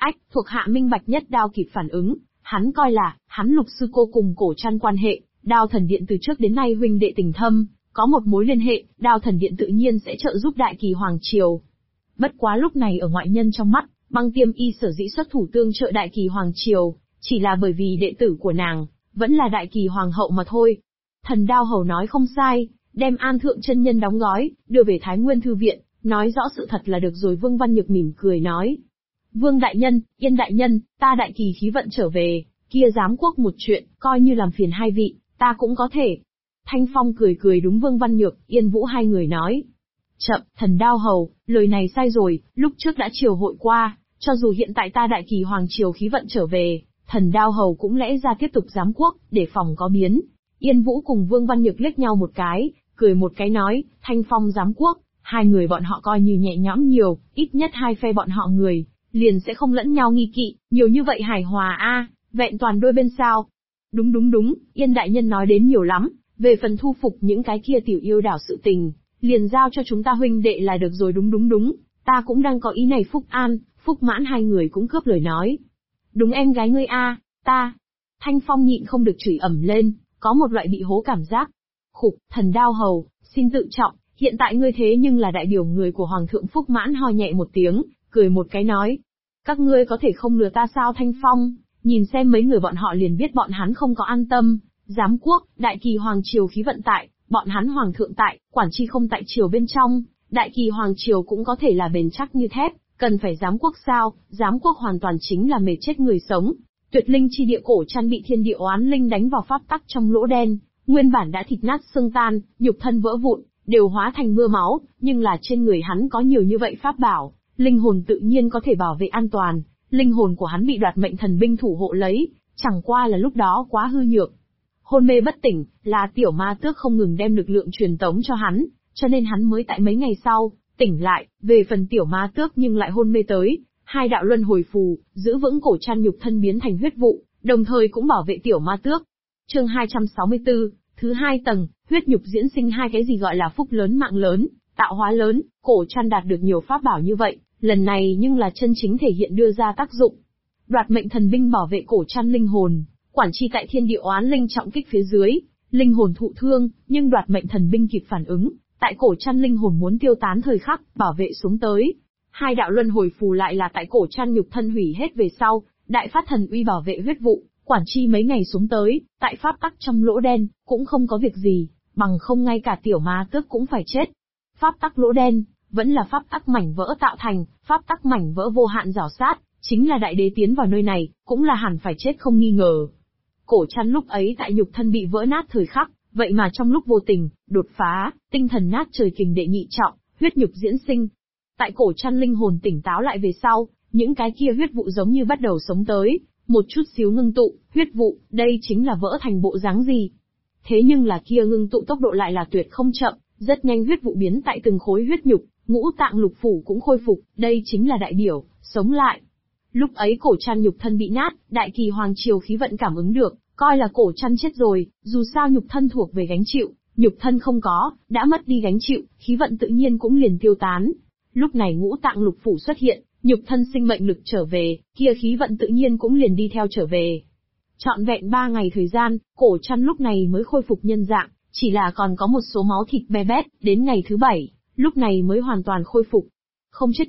Speaker 1: Ách, thuộc hạ minh bạch nhất đao kịp phản ứng, hắn coi là, hắn Lục sư cô cùng Cổ Trăn quan hệ, Đao Thần Điện từ trước đến nay huynh đệ tình thâm, có một mối liên hệ, Đao Thần Điện tự nhiên sẽ trợ giúp Đại Kỳ Hoàng Triều. Bất quá lúc này ở ngoại nhân trong mắt, Băng Tiêm Y sở dĩ xuất thủ tương trợ Đại Kỳ Hoàng Triều, chỉ là bởi vì đệ tử của nàng, vẫn là Đại Kỳ Hoàng hậu mà thôi. Thần Đao Hầu nói không sai, đem An Thượng chân nhân đóng gói, đưa về Thái Nguyên Thư Viện, nói rõ sự thật là được rồi. Vương Văn Nhược mỉm cười nói. Vương Đại Nhân, Yên Đại Nhân, ta Đại Kỳ khí vận trở về, kia giám quốc một chuyện, coi như làm phiền hai vị, ta cũng có thể. Thanh Phong cười cười đúng Vương Văn Nhược, Yên Vũ hai người nói. Chậm, Thần Đao Hầu, lời này sai rồi, lúc trước đã triều hội qua, cho dù hiện tại ta Đại Kỳ Hoàng Triều khí vận trở về, Thần Đao Hầu cũng lẽ ra tiếp tục giám quốc, để phòng có biến. Yên Vũ cùng Vương Văn Nhược liếc nhau một cái, cười một cái nói, Thanh Phong giám quốc, hai người bọn họ coi như nhẹ nhõm nhiều, ít nhất hai phe bọn họ người, liền sẽ không lẫn nhau nghi kỵ, nhiều như vậy hài hòa a, vẹn toàn đôi bên sao. Đúng, Yên Đại Nhân nói đến nhiều lắm, về phần thu phục những cái kia tiểu yêu đảo sự tình, liền giao cho chúng ta huynh đệ là được rồi. Đúng, ta cũng đang có ý này. Phúc An, Phúc Mãn hai người cũng cướp lời nói. Đúng em gái ngươi a, ta. Thanh Phong nhịn không được chửi ầm lên, có một loại bị hố cảm giác. Khục, Thần Đao Hầu, xin tự trọng, hiện tại ngươi thế nhưng là đại biểu người của Hoàng thượng. Phúc Mãn ho nhẹ một tiếng, cười một cái nói. Các ngươi có thể không lừa ta sao? Thanh Phong, nhìn xem mấy người bọn họ liền biết bọn hắn không có an tâm. Giám quốc, Đại Kỳ Hoàng Triều khí vận tại, bọn hắn Hoàng thượng tại, quản tri không tại triều bên trong, Đại Kỳ Hoàng Triều cũng có thể là bền chắc như thép, cần phải giám quốc sao? Giám quốc hoàn toàn chính là mệt chết người sống. Tuyệt linh chi địa Cổ Trăn bị thiên địa oán linh đánh vào pháp tắc trong lỗ đen, nguyên bản đã thịt nát xương tan, nhục thân vỡ vụn, đều hóa thành mưa máu, nhưng là trên người hắn có nhiều như vậy pháp bảo, linh hồn tự nhiên có thể bảo vệ an toàn. Linh hồn của hắn bị đoạt mệnh thần binh thủ hộ lấy, chẳng qua là lúc đó quá hư nhược. Hôn mê bất tỉnh, là tiểu ma tước không ngừng đem lực lượng truyền tống cho hắn, cho nên hắn mới tại mấy ngày sau, tỉnh lại. Về phần tiểu ma tước nhưng lại hôn mê tới, hai đạo luân hồi phù, giữ vững Cổ Trăn nhục thân biến thành huyết vụ, đồng thời cũng bảo vệ tiểu ma tước. Chương 264, thứ 2 tầng, huyết nhục diễn sinh. Hai cái gì gọi là phúc lớn mạng lớn, tạo hóa lớn, Cổ Trăn đạt được nhiều pháp bảo như vậy, lần này nhưng là chân chính thể hiện đưa ra tác dụng. Đoạt mệnh thần binh bảo vệ Cổ Trăn linh hồn, quản tri tại thiên địa oán linh trọng kích phía dưới, linh hồn thụ thương, nhưng đoạt mệnh thần binh kịp phản ứng, tại Cổ Trăn linh hồn muốn tiêu tán thời khắc, bảo vệ xuống tới. Hai đạo luân hồi phù lại là tại Cổ Trăn nhục thân hủy hết về sau, đại phát thần uy bảo vệ huyết vụ, quản tri mấy ngày xuống tới, tại pháp tắc trong lỗ đen, cũng không có việc gì, bằng không ngay cả tiểu ma tước cũng phải chết. Pháp tắc lỗ đen, vẫn là pháp tắc mảnh vỡ tạo thành, pháp tắc mảnh vỡ vô hạn rào sát, chính là đại đế tiến vào nơi này, cũng là hẳn phải chết không nghi ngờ. Cổ Trăn lúc ấy tại nhục thân bị vỡ nát thời khắc, vậy mà trong lúc vô tình, đột phá, tinh thần nát trời kình đệ nhị trọng, huyết nhục diễn sinh. Tại Cổ Trăn linh hồn tỉnh táo lại về sau, những cái kia huyết vụ giống như bắt đầu sống tới, một chút xíu ngưng tụ, huyết vụ, đây chính là vỡ thành bộ dáng gì. Thế nhưng là kia ngưng tụ tốc độ lại là tuyệt không chậm, rất nhanh huyết vụ biến tại từng khối huyết nhục, ngũ tạng lục phủ cũng khôi phục, đây chính là đại biểu, sống lại. Lúc ấy Cổ Trăn nhục thân bị nát, Đại Kỳ Hoàng Triều khí vận cảm ứng được, coi là Cổ Trăn chết rồi, dù sao nhục thân thuộc về gánh chịu, nhục thân không có, đã mất đi gánh chịu, khí vận tự nhiên cũng liền tiêu tán. Lúc này ngũ tạng lục phủ xuất hiện, nhục thân sinh mệnh lực trở về, kia khí vận tự nhiên cũng liền đi theo trở về. Trọn vẹn 3 ngày thời gian, Cổ Trăn lúc này mới khôi phục nhân dạng, chỉ là còn có một số máu thịt be bét, đến ngày thứ 7, lúc này mới hoàn toàn khôi phục. Không chết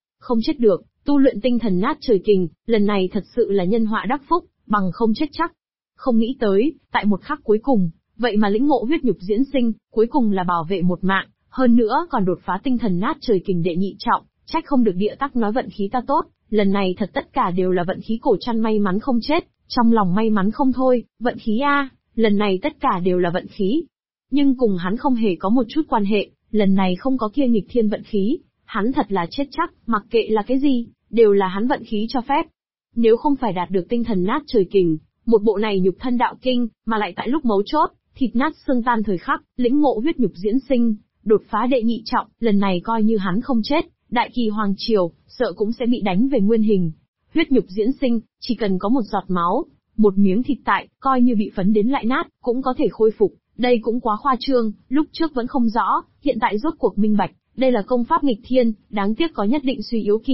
Speaker 1: được, tu luyện tinh thần nát trời kình, lần này thật sự là nhân họa đắc phúc, bằng không chết chắc. Không nghĩ tới, tại một khắc cuối cùng, vậy mà lĩnh ngộ huyết nhục diễn sinh, cuối cùng là bảo vệ một mạng, hơn nữa còn đột phá tinh thần nát trời kình đệ nhị trọng, trách không được địa tắc nói vận khí ta tốt, lần này thật tất cả đều là vận khí. Cổ Trăn may mắn không chết, trong lòng may mắn không thôi, vận khí a, lần này tất cả đều là vận khí. Nhưng cùng hắn không hề có một chút quan hệ, lần này không có kia nghịch thiên vận khí, hắn thật là chết chắc, mặc kệ là cái gì, đều là hắn vận khí cho phép. Nếu không phải đạt được tinh thần nát trời kình, một bộ này nhục thân đạo kinh, mà lại tại lúc mấu chốt, thịt nát xương tan thời khắc, lĩnh ngộ huyết nhục diễn sinh, đột phá đệ nhị trọng, lần này coi như hắn không chết, Đại Kỳ Hoàng Triều, sợ cũng sẽ bị đánh về nguyên hình. Huyết nhục diễn sinh, chỉ cần có một giọt máu, một miếng thịt tại, coi như bị phấn đến lại nát, cũng có thể khôi phục, đây cũng quá khoa trương, lúc trước vẫn không rõ, hiện tại rốt cuộc minh bạch, đây là công pháp nghịch thiên, đáng tiếc có nhất định suy yếu kỳ,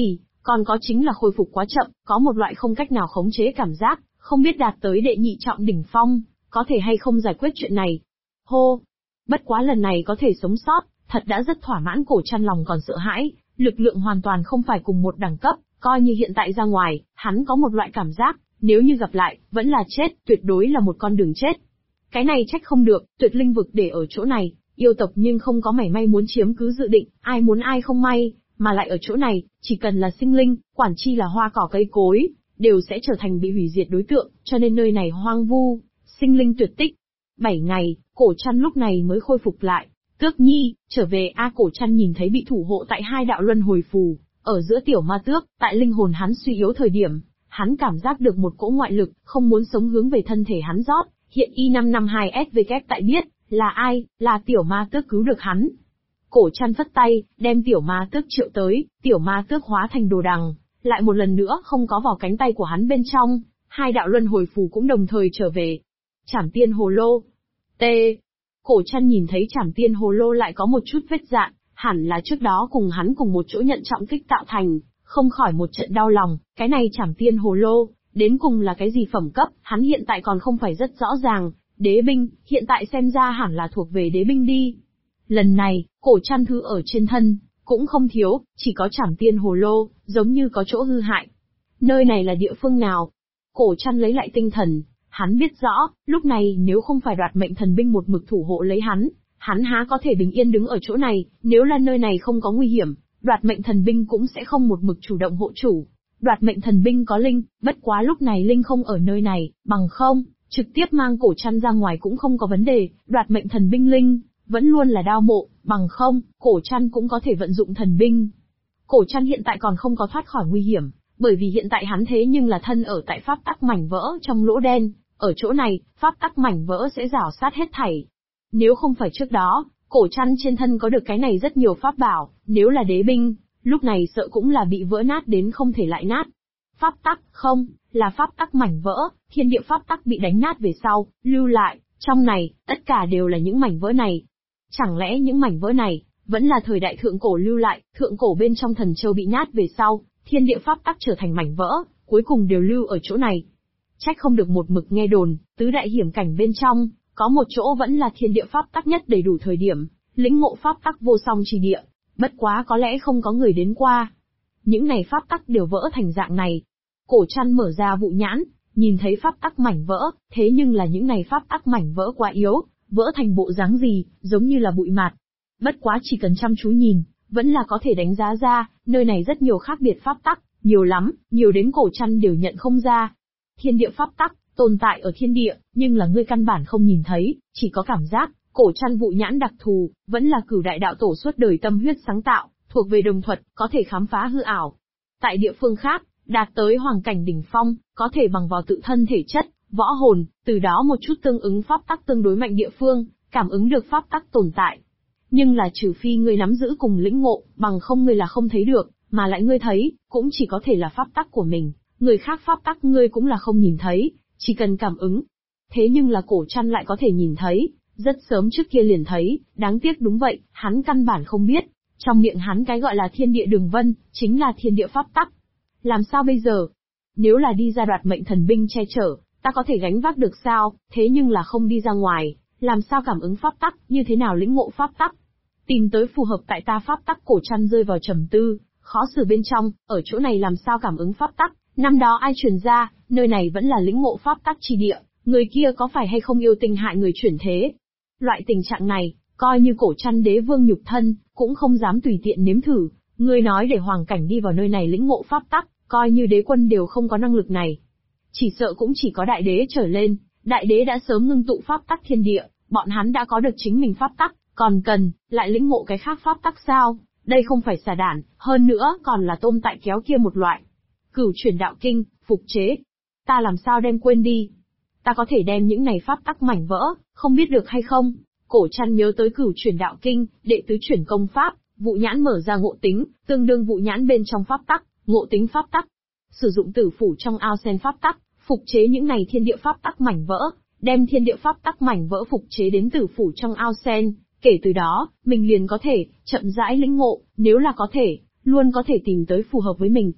Speaker 1: Còn có chính là khôi phục quá chậm, có một loại không cách nào khống chế cảm giác, không biết đạt tới đệ nhị trọng đỉnh phong, có thể hay không giải quyết chuyện này. Hô! Bất quá lần này có thể sống sót, thật đã rất thỏa mãn. Cổ Trăn lòng còn sợ hãi, lực lượng hoàn toàn không phải cùng một đẳng cấp, coi như hiện tại ra ngoài, hắn có một loại cảm giác, nếu như gặp lại, vẫn là chết, tuyệt đối là một con đường chết. Cái này trách không được, tuyệt linh vực để ở chỗ này, yêu tộc nhưng không có mảy may muốn chiếm cứ dự định, ai muốn ai không may, mà lại ở chỗ này, chỉ cần là sinh linh, quản chi là hoa cỏ cây cối, đều sẽ trở thành bị hủy diệt đối tượng, cho nên nơi này hoang vu, sinh linh tuyệt tích. 7 ngày, Cổ Trăn lúc này mới khôi phục lại. Tước Nhi, trở về a. Cổ Trăn nhìn thấy bị thủ hộ tại hai đạo luân hồi phù, ở giữa tiểu ma tước, tại linh hồn hắn suy yếu thời điểm, hắn cảm giác được một cỗ ngoại lực, không muốn sống hướng về thân thể hắn rót, hiện Y552SVK tại biết, là ai, là tiểu ma tước cứu được hắn. Cổ Trăn phất tay, đem tiểu ma tước triệu tới, tiểu ma tước hóa thành đồ đằng, lại một lần nữa không có vào cánh tay của hắn bên trong, hai đạo luân hồi phù cũng đồng thời trở về. Trảm tiên hồ lô. T. Cổ Trăn nhìn thấy Trảm tiên hồ lô lại có một chút vết dạn, hẳn là trước đó cùng hắn cùng một chỗ nhận trọng kích tạo thành, không khỏi một trận đau lòng, cái này Trảm tiên hồ lô, đến cùng là cái gì phẩm cấp, hắn hiện tại còn không phải rất rõ ràng. Đế binh, hiện tại xem ra hẳn là thuộc về đế binh đi. Lần này, Cổ Trăn thư ở trên thân, cũng không thiếu, chỉ có Trảm tiên hồ lô, giống như có chỗ hư hại. Nơi này là địa phương nào? Cổ Trăn lấy lại tinh thần, hắn biết rõ, lúc này nếu không phải đoạt mệnh thần binh một mực thủ hộ lấy hắn há có thể bình yên đứng ở chỗ này, nếu là nơi này không có nguy hiểm, đoạt mệnh thần binh cũng sẽ không một mực chủ động hộ chủ. Đoạt mệnh thần binh có linh, bất quá lúc này linh không ở nơi này, bằng không, trực tiếp mang Cổ Trăn ra ngoài cũng không có vấn đề, đoạt mệnh thần binh linh, vẫn luôn là đao mộ, bằng không, Cổ Trăn cũng có thể vận dụng thần binh. Cổ Trăn hiện tại còn không có thoát khỏi nguy hiểm, bởi vì hiện tại hắn thế nhưng là thân ở tại pháp tắc mảnh vỡ trong lỗ đen, ở chỗ này, pháp tắc mảnh vỡ sẽ rào sát hết thảy. Nếu không phải trước đó, Cổ Trăn trên thân có được cái này rất nhiều pháp bảo, nếu là đế binh, lúc này sợ cũng là bị vỡ nát đến không thể lại nát. Pháp tắc, không, là pháp tắc mảnh vỡ, thiên địa pháp tắc bị đánh nát về sau, lưu lại, trong này, tất cả đều là những mảnh vỡ này. Chẳng lẽ những mảnh vỡ này, vẫn là thời đại thượng cổ lưu lại, thượng cổ bên trong thần châu bị nát về sau, thiên địa pháp tắc trở thành mảnh vỡ, cuối cùng đều lưu ở chỗ này. Trách không được một mực nghe đồn, tứ đại hiểm cảnh bên trong, có một chỗ vẫn là thiên địa pháp tắc nhất đầy đủ thời điểm, lĩnh ngộ pháp tắc vô song trì địa, bất quá có lẽ không có người đến qua. Những này pháp tắc đều vỡ thành dạng này. Cổ Trăn mở ra vụ nhãn, nhìn thấy pháp tắc mảnh vỡ, thế nhưng là những này pháp tắc mảnh vỡ quá yếu, vỡ thành bộ dáng gì, giống như là bụi mạt. Bất quá chỉ cần chăm chú nhìn, vẫn là có thể đánh giá ra, nơi này rất nhiều khác biệt pháp tắc, nhiều lắm, nhiều đến Cổ Trăn đều nhận không ra. Thiên địa pháp tắc, tồn tại ở thiên địa, nhưng là ngươi căn bản không nhìn thấy, chỉ có cảm giác. Cổ Trăn vụ nhãn đặc thù, vẫn là Cửu đại đạo tổ suốt đời tâm huyết sáng tạo, thuộc về đồng thuật, có thể khám phá hư ảo. Tại địa phương khác, đạt tới hoàng cảnh đỉnh phong, có thể bằng vào tự thân thể chất, võ hồn, từ đó một chút tương ứng pháp tắc tương đối mạnh địa phương, cảm ứng được pháp tắc tồn tại. Nhưng là trừ phi ngươi nắm giữ cùng lĩnh ngộ, bằng không ngươi là không thấy được, mà lại ngươi thấy, cũng chỉ có thể là pháp tắc của mình, người khác pháp tắc ngươi cũng là không nhìn thấy, chỉ cần cảm ứng. Thế nhưng là Cổ Trăn lại có thể nhìn thấy, rất sớm trước kia liền thấy, đáng tiếc đúng vậy, hắn căn bản không biết, trong miệng hắn cái gọi là thiên địa đường vân, chính là thiên địa pháp tắc. Làm sao bây giờ? Nếu là đi ra đoạt mệnh thần binh che chở, ta có thể gánh vác được sao, thế nhưng là không đi ra ngoài, làm sao cảm ứng pháp tắc, như thế nào lĩnh ngộ pháp tắc? Tìm tới phù hợp tại ta pháp tắc. Cổ Trăn rơi vào trầm tư, khó xử bên trong, ở chỗ này làm sao cảm ứng pháp tắc, năm đó ai truyền ra, nơi này vẫn là lĩnh ngộ pháp tắc chi địa, người kia có phải hay không yêu tinh hại người chuyển thế? Loại tình trạng này, coi như Cổ Trăn đế vương nhục thân, cũng không dám tùy tiện nếm thử, ngươi nói để hoàng cảnh đi vào nơi này lĩnh ngộ pháp tắc, coi như đế quân đều không có năng lực này. Chỉ sợ cũng chỉ có đại đế trở lên, đại đế đã sớm ngưng tụ pháp tắc thiên địa, bọn hắn đã có được chính mình pháp tắc, còn cần, lại lĩnh ngộ cái khác pháp tắc sao? Đây không phải xà đản, hơn nữa còn là tôm tại kéo kia một loại. Cửu chuyển đạo kinh, phục chế. Ta làm sao đem quên đi? Ta có thể đem những này pháp tắc mảnh vỡ, không biết được hay không? Cổ Trăn nhớ tới cửu chuyển đạo kinh, đệ tứ chuyển công pháp, vụ nhãn mở ra ngộ tính, tương đương vụ nhãn bên trong pháp tắc, ngộ tính pháp tắc. Sử dụng tử phủ trong ao sen pháp tắc, phục chế những này thiên địa pháp tắc mảnh vỡ, đem thiên địa pháp tắc mảnh vỡ phục chế đến tử phủ trong ao sen, kể từ đó, mình liền có thể, chậm rãi lĩnh ngộ, nếu là có thể, luôn có thể tìm tới phù hợp với mình.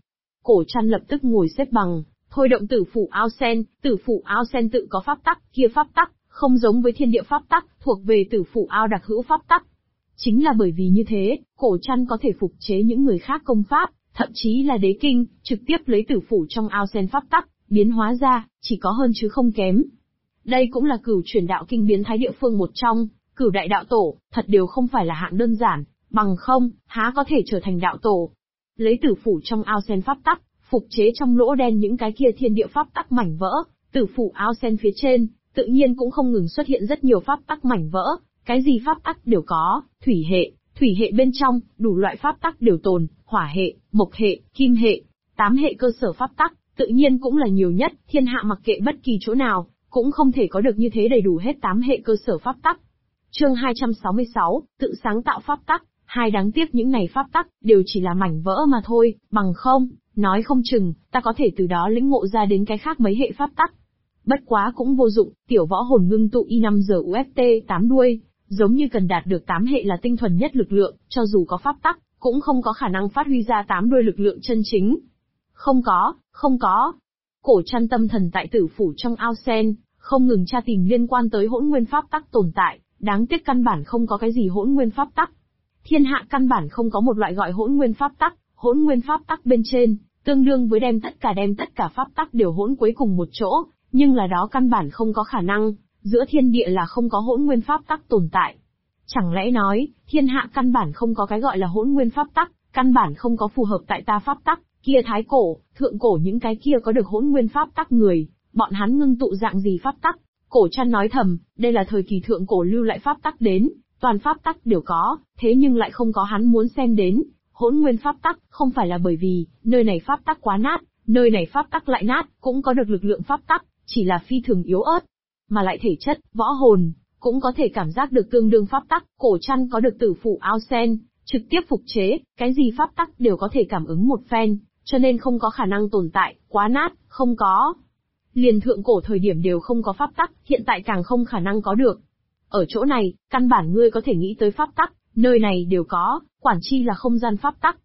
Speaker 1: Cổ Trăn lập tức ngồi xếp bằng, thôi động tử phủ ao sen tự có pháp tắc, kia pháp tắc, không giống với thiên địa pháp tắc, thuộc về tử phủ ao đặc hữu pháp tắc. Chính là bởi vì như thế, Cổ Trăn có thể phục chế những người khác công pháp, thậm chí là đế kinh, trực tiếp lấy tử phủ trong ao sen pháp tắc, biến hóa ra, chỉ có hơn chứ không kém. Đây cũng là Cửu Chuyển Đạo Kinh biến thái địa phương một trong, Cửu Đại Đạo Tổ, thật đều không phải là hạng đơn giản, bằng không, há có thể trở thành đạo tổ. Lấy tử phủ trong ao sen pháp tắc, phục chế trong lỗ đen những cái kia thiên địa pháp tắc mảnh vỡ, tử phủ ao sen phía trên, tự nhiên cũng không ngừng xuất hiện rất nhiều pháp tắc mảnh vỡ, cái gì pháp tắc đều có, thủy hệ bên trong, đủ loại pháp tắc đều tồn, hỏa hệ, mộc hệ, kim hệ, 8 hệ cơ sở pháp tắc, tự nhiên cũng là nhiều nhất, thiên hạ mặc kệ bất kỳ chỗ nào, cũng không thể có được như thế đầy đủ hết 8 hệ cơ sở pháp tắc. Chương 266, tự sáng tạo pháp tắc, hai đáng tiếc những này pháp tắc, đều chỉ là mảnh vỡ mà thôi, bằng không, nói không chừng, ta có thể từ đó lĩnh ngộ ra đến cái khác mấy hệ pháp tắc. Bất quá cũng vô dụng, tiểu võ hồn ngưng tụ Y5 giờ UFT 8 đuôi, giống như cần đạt được 8 hệ là tinh thuần nhất lực lượng, cho dù có pháp tắc, cũng không có khả năng phát huy ra 8 đuôi lực lượng chân chính. Không có. Cổ Trăn tâm thần tại tử phủ trong ao sen, không ngừng tra tìm liên quan tới hỗn nguyên pháp tắc tồn tại, đáng tiếc căn bản không có cái gì hỗn nguyên pháp tắc. Thiên hạ căn bản không có một loại gọi hỗn nguyên pháp tắc bên trên, tương đương với đem tất cả pháp tắc đều hỗn quấy cùng một chỗ, nhưng là đó căn bản không có khả năng, giữa thiên địa là không có hỗn nguyên pháp tắc tồn tại. Chẳng lẽ nói, thiên hạ căn bản không có cái gọi là hỗn nguyên pháp tắc, căn bản không có phù hợp tại ta pháp tắc, kia thái cổ, thượng cổ những cái kia có được hỗn nguyên pháp tắc người, bọn hắn ngưng tụ dạng gì pháp tắc? Cổ Trăn nói thầm, đây là thời kỳ thượng cổ lưu lại pháp tắc đến, toàn pháp tắc đều có, thế nhưng lại không có hắn muốn xem đến. Hỗn nguyên pháp tắc, không phải là bởi vì, nơi này pháp tắc quá nát, nơi này pháp tắc lại nát, cũng có được lực lượng pháp tắc, chỉ là phi thường yếu ớt. Mà lại thể chất, võ hồn, cũng có thể cảm giác được tương đương pháp tắc, Cổ Trăn có được tử phủ ao sen, trực tiếp phục chế, cái gì pháp tắc đều có thể cảm ứng một phen, cho nên không có khả năng tồn tại, quá nát, không có. Liền thượng cổ thời điểm đều không có pháp tắc, hiện tại càng không khả năng có được. Ở chỗ này, căn bản ngươi có thể nghĩ tới pháp tắc, nơi này đều có, quản chi là không gian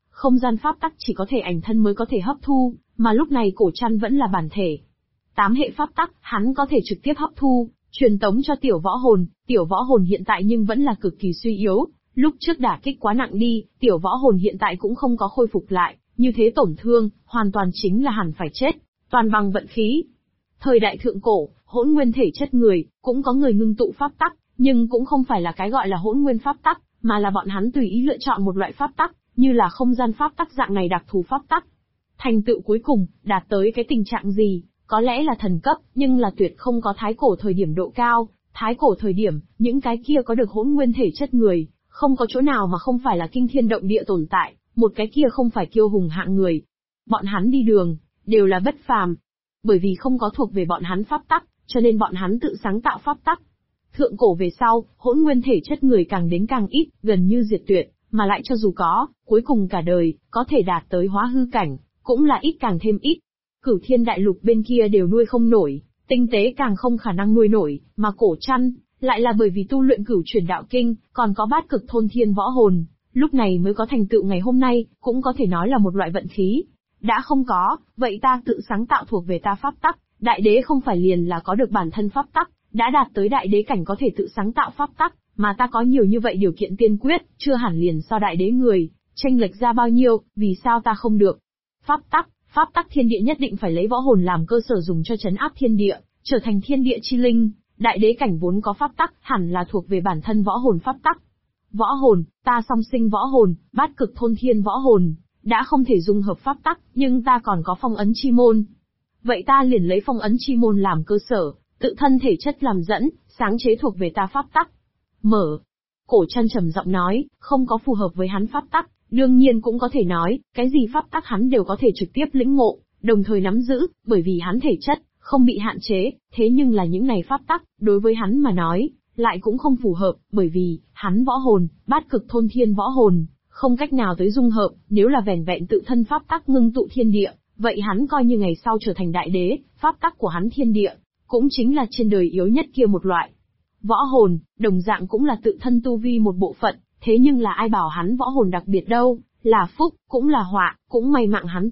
Speaker 1: pháp tắc chỉ có thể ảnh thân mới có thể hấp thu, mà lúc này Cổ Trăn vẫn là bản thể. 8 hệ pháp tắc, hắn có thể trực tiếp hấp thu, truyền tống cho tiểu võ hồn hiện tại nhưng vẫn là cực kỳ suy yếu, lúc trước đả kích quá nặng đi, tiểu võ hồn hiện tại cũng không có khôi phục lại, như thế tổn thương, hoàn toàn chính là hẳn phải chết, toàn bằng vận khí. Thời đại thượng cổ, hỗn nguyên thể chất người, cũng có người ngưng tụ pháp tắc, nhưng cũng không phải là cái gọi là hỗn nguyên pháp tắc, mà là bọn hắn tùy ý lựa chọn một loại pháp tắc, như là không gian pháp tắc dạng này đặc thù pháp tắc. Thành tựu cuối cùng, đạt tới cái tình trạng gì, có lẽ là thần cấp, nhưng là tuyệt không có thái cổ thời điểm độ cao. Thái cổ thời điểm, những cái kia có được hỗn nguyên thể chất người, không có chỗ nào mà không phải là kinh thiên động địa tồn tại, một cái kia không phải kiêu hùng hạng người. Bọn hắn đi đường, đều là bất phàm. Bởi vì không có thuộc về bọn hắn pháp tắc, cho nên bọn hắn tự sáng tạo pháp tắc. Thượng cổ về sau, hỗn nguyên thể chất người càng đến càng ít, gần như diệt tuyệt, mà lại cho dù có, cuối cùng cả đời, có thể đạt tới hóa hư cảnh, cũng là ít càng thêm ít. Cửu Thiên Đại Lục bên kia đều nuôi không nổi, tinh tế càng không khả năng nuôi nổi, mà Cổ Trăn, lại là bởi vì tu luyện Cửu Chuyển Đạo Kinh, còn có bát cực thôn thiên võ hồn, lúc này mới có thành tựu ngày hôm nay, cũng có thể nói là một loại vận khí. Đã không có, vậy ta tự sáng tạo thuộc về ta pháp tắc, đại đế không phải liền là có được bản thân pháp tắc, đã đạt tới đại đế cảnh có thể tự sáng tạo pháp tắc, mà ta có nhiều như vậy điều kiện tiên quyết, chưa hẳn liền so đại đế người, chênh lệch ra bao nhiêu, vì sao ta không được? Pháp tắc thiên địa nhất định phải lấy võ hồn làm cơ sở dùng cho trấn áp thiên địa, trở thành thiên địa chi linh, đại đế cảnh vốn có pháp tắc, hẳn là thuộc về bản thân võ hồn pháp tắc. Võ hồn, ta song sinh võ hồn, bát cực thôn thiên võ hồn, đã không thể dung hợp pháp tắc, nhưng ta còn có phong ấn chi môn. Vậy ta liền lấy phong ấn chi môn làm cơ sở, tự thân thể chất làm dẫn, sáng chế thuộc về ta pháp tắc. Mở. Cổ Trăn trầm giọng nói, không có phù hợp với hắn pháp tắc, đương nhiên cũng có thể nói, cái gì pháp tắc hắn đều có thể trực tiếp lĩnh ngộ, đồng thời nắm giữ, bởi vì hắn thể chất, không bị hạn chế, thế nhưng là những này pháp tắc, đối với hắn mà nói, lại cũng không phù hợp, bởi vì, hắn võ hồn, bát cực thôn thiên võ hồn, không cách nào tới dung hợp, nếu là vẻn vẹn tự thân pháp tắc ngưng tụ thiên địa, vậy hắn coi như ngày sau trở thành đại đế, pháp tắc của hắn thiên địa, cũng chính là trên đời yếu nhất kia một loại. Võ hồn, đồng dạng cũng là tự thân tu vi một bộ phận, thế nhưng là ai bảo hắn võ hồn đặc biệt đâu, là phúc, cũng là họa, cũng may mạng hắn tốt,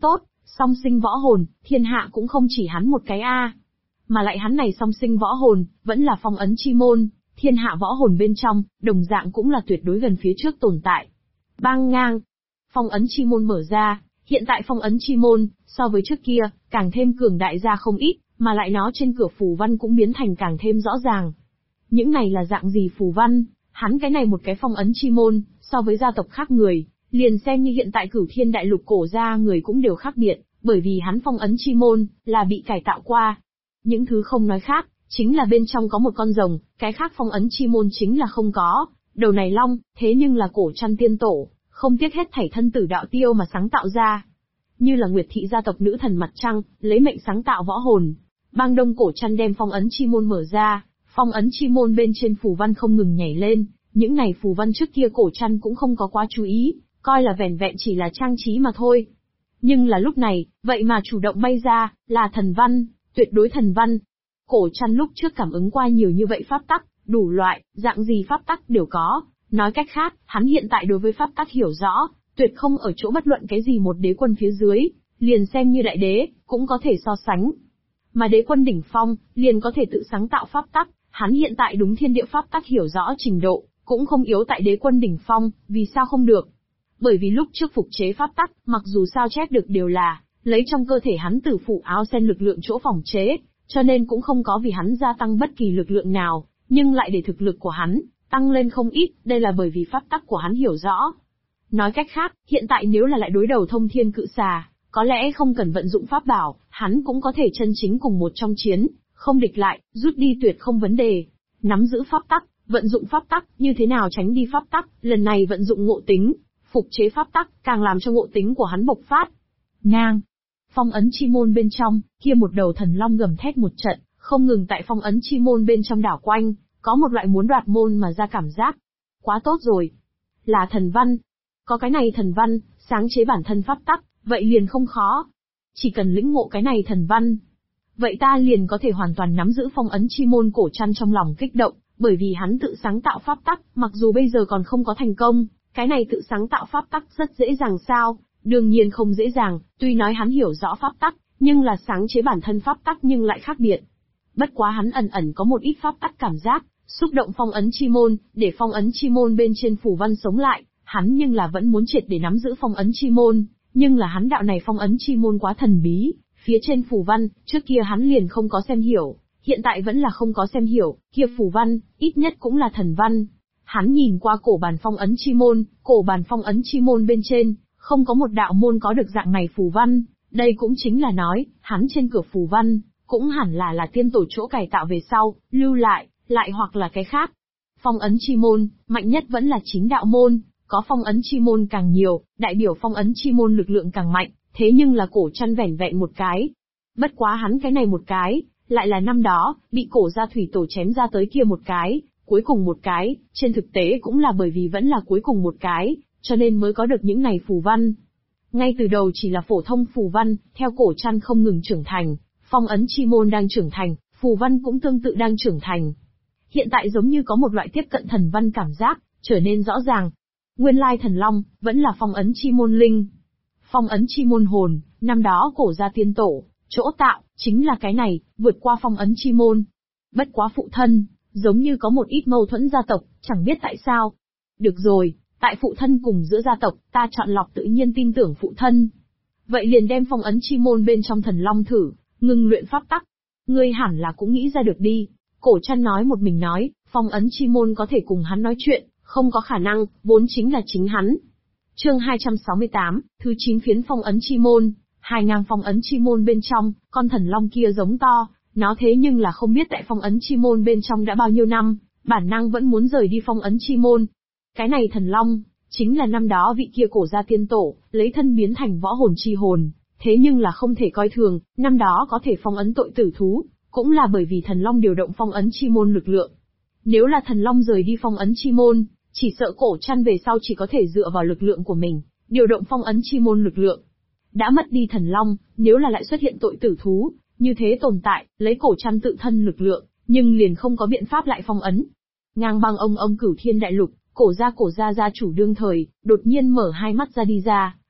Speaker 1: Song sinh võ hồn, thiên hạ cũng không chỉ hắn một cái mà lại hắn này song sinh võ hồn, vẫn là phong ấn chi môn, thiên hạ võ hồn bên trong, đồng dạng cũng là tuyệt đối gần phía trước tồn tại. Bang ngang, phong ấn chi môn mở ra, hiện tại phong ấn chi môn, so với trước kia, càng thêm cường đại ra không ít, mà lại nó trên cửa phù văn cũng biến thành càng thêm rõ ràng. Những này là dạng gì phù văn? Hắn cái này một cái phong ấn chi môn, so với gia tộc khác người, liền xem như hiện tại Cửu Thiên Đại Lục cổ gia người cũng đều khác biệt, bởi vì hắn phong ấn chi môn, là bị cải tạo qua. Những thứ không nói khác, chính là bên trong có một con rồng, cái khác phong ấn chi môn chính là không có. Đầu này long, thế nhưng là cổ Trăn tiên tổ, không tiếc hết thảy thân tử đạo tiêu mà sáng tạo ra. Như là Nguyệt thị gia tộc nữ thần mặt trăng, lấy mệnh sáng tạo võ hồn. Bang Đông cổ Trăn đem phong ấn chi môn mở ra, phong ấn chi môn bên trên phù văn không ngừng nhảy lên, những này phù văn trước kia cổ Trăn cũng không có quá chú ý, coi là vẻn vẹn chỉ là trang trí mà thôi. Nhưng là lúc này, vậy mà chủ động bay ra, là thần văn, tuyệt đối thần văn. Cổ Trăn lúc trước cảm ứng qua nhiều như vậy pháp tắc, đủ loại, dạng gì pháp tắc đều có. Nói cách khác, hắn hiện tại đối với pháp tắc hiểu rõ, tuyệt không ở chỗ bất luận cái gì một đế quân phía dưới, liền xem như đại đế, cũng có thể so sánh. Mà đế quân đỉnh phong, liền có thể tự sáng tạo pháp tắc, hắn hiện tại đúng thiên địa pháp tắc hiểu rõ trình độ, cũng không yếu tại đế quân đỉnh phong, vì sao không được? Bởi vì lúc trước phục chế pháp tắc, mặc dù sao chép được đều là, lấy trong cơ thể hắn tử phủ áo sen lực lượng chỗ phòng chế, cho nên cũng không có vì hắn gia tăng bất kỳ lực lượng nào, nhưng lại để thực lực của hắn tăng lên không ít, đây là bởi vì pháp tắc của hắn hiểu rõ. Nói cách khác, hiện tại nếu là lại đối đầu thông thiên cự xà, có lẽ không cần vận dụng pháp bảo, hắn cũng có thể chân chính cùng một trong chiến, không địch lại, rút đi tuyệt không vấn đề. Nắm giữ pháp tắc, vận dụng pháp tắc, như thế nào tránh đi pháp tắc, lần này vận dụng ngộ tính, phục chế pháp tắc, càng làm cho ngộ tính của hắn bộc phát. Ngang, phong ấn chi môn bên trong, kia một đầu thần long gầm thét một trận, không ngừng tại phong ấn chi môn bên trong đảo quanh, có một loại muốn đoạt môn mà ra cảm giác. Quá tốt rồi. Là thần văn. Có cái này thần văn, sáng chế bản thân pháp tắc, vậy liền không khó. Chỉ cần lĩnh ngộ cái này thần văn, vậy ta liền có thể hoàn toàn nắm giữ phong ấn chi môn. Cổ Trăn trong lòng kích động, bởi vì hắn tự sáng tạo pháp tắc, mặc dù bây giờ còn không có thành công, cái này tự sáng tạo pháp tắc rất dễ dàng sao? Đương nhiên không dễ dàng, tuy nói hắn hiểu rõ pháp tắc, nhưng là sáng chế bản thân pháp tắc nhưng lại khác biệt. Bất quá hắn ẩn ẩn có một ít pháp tắc cảm giác, xúc động phong ấn chi môn, để phong ấn chi môn bên trên phù văn sống lại, hắn nhưng là vẫn muốn triệt để nắm giữ phong ấn chi môn, nhưng là hắn đạo này phong ấn chi môn quá thần bí, phía trên phù văn, trước kia hắn liền không có xem hiểu, hiện tại vẫn là không có xem hiểu, kia phù văn, ít nhất cũng là thần văn. Hắn nhìn qua cổ bàn phong ấn chi môn, cổ bàn phong ấn chi môn bên trên, không có một đạo môn có được dạng này phù văn, đây cũng chính là nói, hắn trên cửa phù văn, cũng hẳn là tiên tổ chỗ cải tạo về sau, lưu lại hoặc là cái khác. Phong ấn chi môn, mạnh nhất vẫn là chính đạo môn, có phong ấn chi môn càng nhiều, đại biểu phong ấn chi môn lực lượng càng mạnh, thế nhưng là Cổ Trăn vẻn vẹn một cái. Bất quá hắn cái này một cái, lại là năm đó, bị cổ gia thủy tổ chém ra tới kia một cái, cuối cùng một cái, trên thực tế cũng là bởi vì vẫn là cuối cùng một cái, cho nên mới có được những này phù văn. Ngay từ đầu chỉ là phổ thông phù văn, theo Cổ Trăn không ngừng trưởng thành, phong ấn chi môn đang trưởng thành, phù văn cũng tương tự đang trưởng thành. Hiện tại giống như có một loại tiếp cận thần văn cảm giác, trở nên rõ ràng. Nguyên lai thần long, vẫn là phong ấn chi môn linh. Phong ấn chi môn hồn, năm đó cổ gia tiên tổ, chỗ tạo, chính là cái này, vượt qua phong ấn chi môn. Bất quá phụ thân, giống như có một ít mâu thuẫn gia tộc, chẳng biết tại sao. Được rồi, tại phụ thân cùng giữa gia tộc, ta chọn lọc tự nhiên tin tưởng phụ thân. Vậy liền đem phong ấn chi môn bên trong thần long thử, ngừng luyện pháp tắc. Ngươi hẳn là cũng nghĩ ra được đi. Cổ Trăn nói một mình nói, phong ấn chi môn có thể cùng hắn nói chuyện, không có khả năng, vốn chính là chính hắn. Chương 268, thứ 9 phiến phong ấn chi môn. Hai ngang phong ấn chi môn bên trong, con thần long kia giống to, nó thế nhưng là không biết tại phong ấn chi môn bên trong đã bao nhiêu năm, bản năng vẫn muốn rời đi phong ấn chi môn. Cái này thần long, chính là năm đó vị kia cổ gia tiên tổ, lấy thân biến thành võ hồn chi hồn, thế nhưng là không thể coi thường, năm đó có thể phong ấn tội tử thú, cũng là bởi vì thần long điều động phong ấn chi môn lực lượng. Nếu là thần long rời đi phong ấn chi môn, chỉ sợ Cổ Trăn về sau chỉ có thể dựa vào lực lượng của mình, điều động phong ấn chi môn lực lượng. Đã mất đi thần long, nếu là lại xuất hiện tội tử thú, như thế tồn tại, lấy Cổ Trăn tự thân lực lượng, nhưng liền không có biện pháp lại phong ấn. Ngang băng ông Cửu Thiên Đại Lục, cổ gia gia chủ đương thời, đột nhiên mở hai mắt ra đi ra,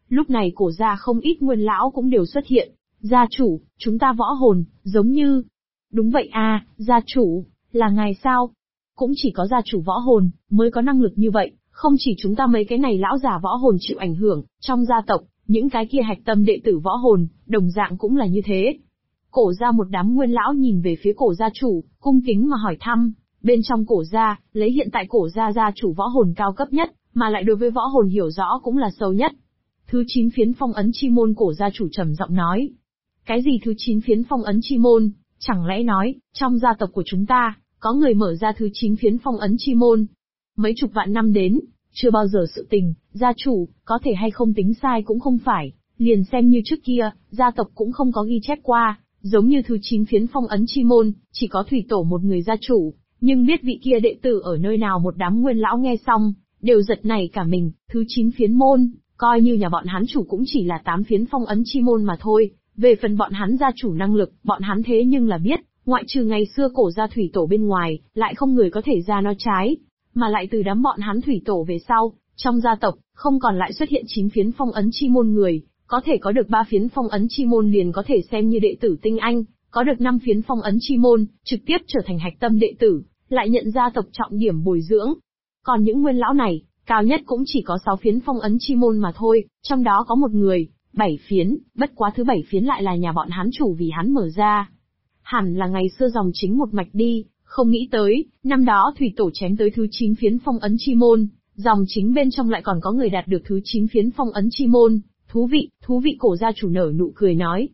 Speaker 1: Lúc này cổ gia không ít nguyên lão cũng đều xuất hiện. Gia chủ, chúng ta võ hồn, giống như... Đúng vậy à, gia chủ, là ngài sao? Cũng chỉ có gia chủ võ hồn, mới có năng lực như vậy, không chỉ chúng ta mấy cái này lão già võ hồn chịu ảnh hưởng, trong gia tộc, những cái kia hạch tâm đệ tử võ hồn, đồng dạng cũng là như thế. Cổ gia một đám nguyên lão nhìn về phía cổ gia chủ, cung kính mà hỏi thăm, bên trong cổ gia, lấy hiện tại cổ gia gia chủ võ hồn cao cấp nhất, mà lại đối với võ hồn hiểu rõ cũng là sâu nhất. Thứ 9 phiến phong ấn chi môn, cổ gia chủ trầm giọng nói. Cái gì thứ 9 phiến phong ấn chi môn? Chẳng lẽ nói, trong gia tộc của chúng ta, có người mở ra thứ 9 phiến phong ấn chi môn? Mấy chục vạn năm đến, chưa bao giờ sự tình, gia chủ, có thể hay không tính sai cũng không phải, liền xem như trước kia, gia tộc cũng không có ghi chép qua, giống như thứ 9 phiến phong ấn chi môn, chỉ có thủy tổ một người gia chủ, nhưng biết vị kia đệ tử ở nơi nào. Một đám nguyên lão nghe xong, đều giật nảy cả mình. Thứ 9 phiến môn, coi như nhà bọn hắn chủ cũng chỉ là 8 phiến phong ấn chi môn mà thôi, về phần bọn hắn gia chủ năng lực, bọn hắn thế nhưng là biết, ngoại trừ ngày xưa cổ gia thủy tổ bên ngoài, lại không người có thể ra nói trái. Mà lại từ đám bọn hắn thủy tổ về sau, trong gia tộc, không còn lại xuất hiện 9 phiến phong ấn chi môn người, có thể có được 3 phiến phong ấn chi môn liền có thể xem như đệ tử tinh anh, có được 5 phiến phong ấn chi môn, trực tiếp trở thành hạch tâm đệ tử, lại nhận gia tộc trọng điểm bồi dưỡng. Còn những nguyên lão này, cao nhất cũng chỉ có 6 phiến phong ấn chi môn mà thôi, trong đó có một người, 7 phiến, bất quá thứ 7 phiến lại là nhà bọn hắn chủ vì hắn mở ra. Hẳn là ngày xưa dòng chính một mạch đi. Không nghĩ tới, năm đó thủy tổ chém tới thứ 9 phiến phong ấn chi môn, dòng chính bên trong lại còn có người đạt được thứ 9 phiến phong ấn chi môn. Thú vị, cổ gia chủ nở nụ cười nói.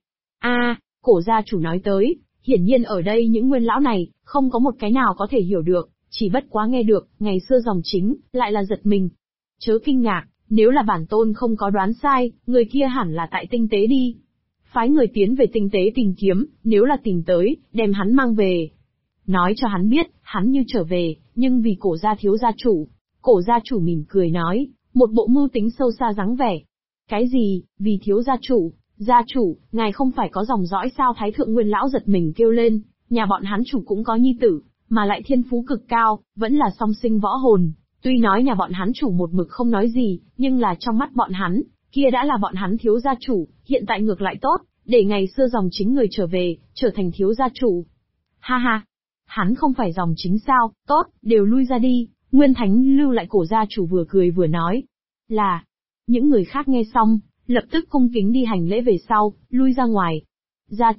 Speaker 1: Cổ gia chủ nói tới, hiển nhiên ở đây những nguyên lão này, không có một cái nào có thể hiểu được, chỉ bất quá nghe được, ngày xưa dòng chính, lại là giật mình. Chớ kinh ngạc, nếu là bản tôn không có đoán sai, người kia hẳn là tại tinh tế đi. Phái người tiến về tinh tế tìm kiếm, nếu là tìm tới, đem hắn mang về. Nói cho hắn biết, hắn như trở về, nhưng vì cổ gia thiếu gia chủ. Cổ gia chủ mỉm cười nói, một bộ mưu tính sâu xa dáng vẻ. Cái gì, vì thiếu gia chủ? Gia chủ, ngài không phải có dòng dõi sao? Thái thượng nguyên lão giật mình kêu lên, nhà bọn hắn chủ cũng có nhi tử, mà lại thiên phú cực cao, vẫn là song sinh võ hồn. Tuy nói nhà bọn hắn chủ một mực không nói gì, nhưng là trong mắt bọn hắn, kia đã là bọn hắn thiếu gia chủ, hiện tại ngược lại tốt, để ngày xưa dòng chính người trở về, trở thành thiếu gia chủ. Ha ha! Hắn không phải dòng chính sao? Tốt, đều lui ra đi. Nguyên Thánh lưu lại, cổ gia chủ vừa cười vừa nói. Là. Những người khác nghe xong, lập tức cung kính đi hành lễ về sau, lui ra ngoài. Gia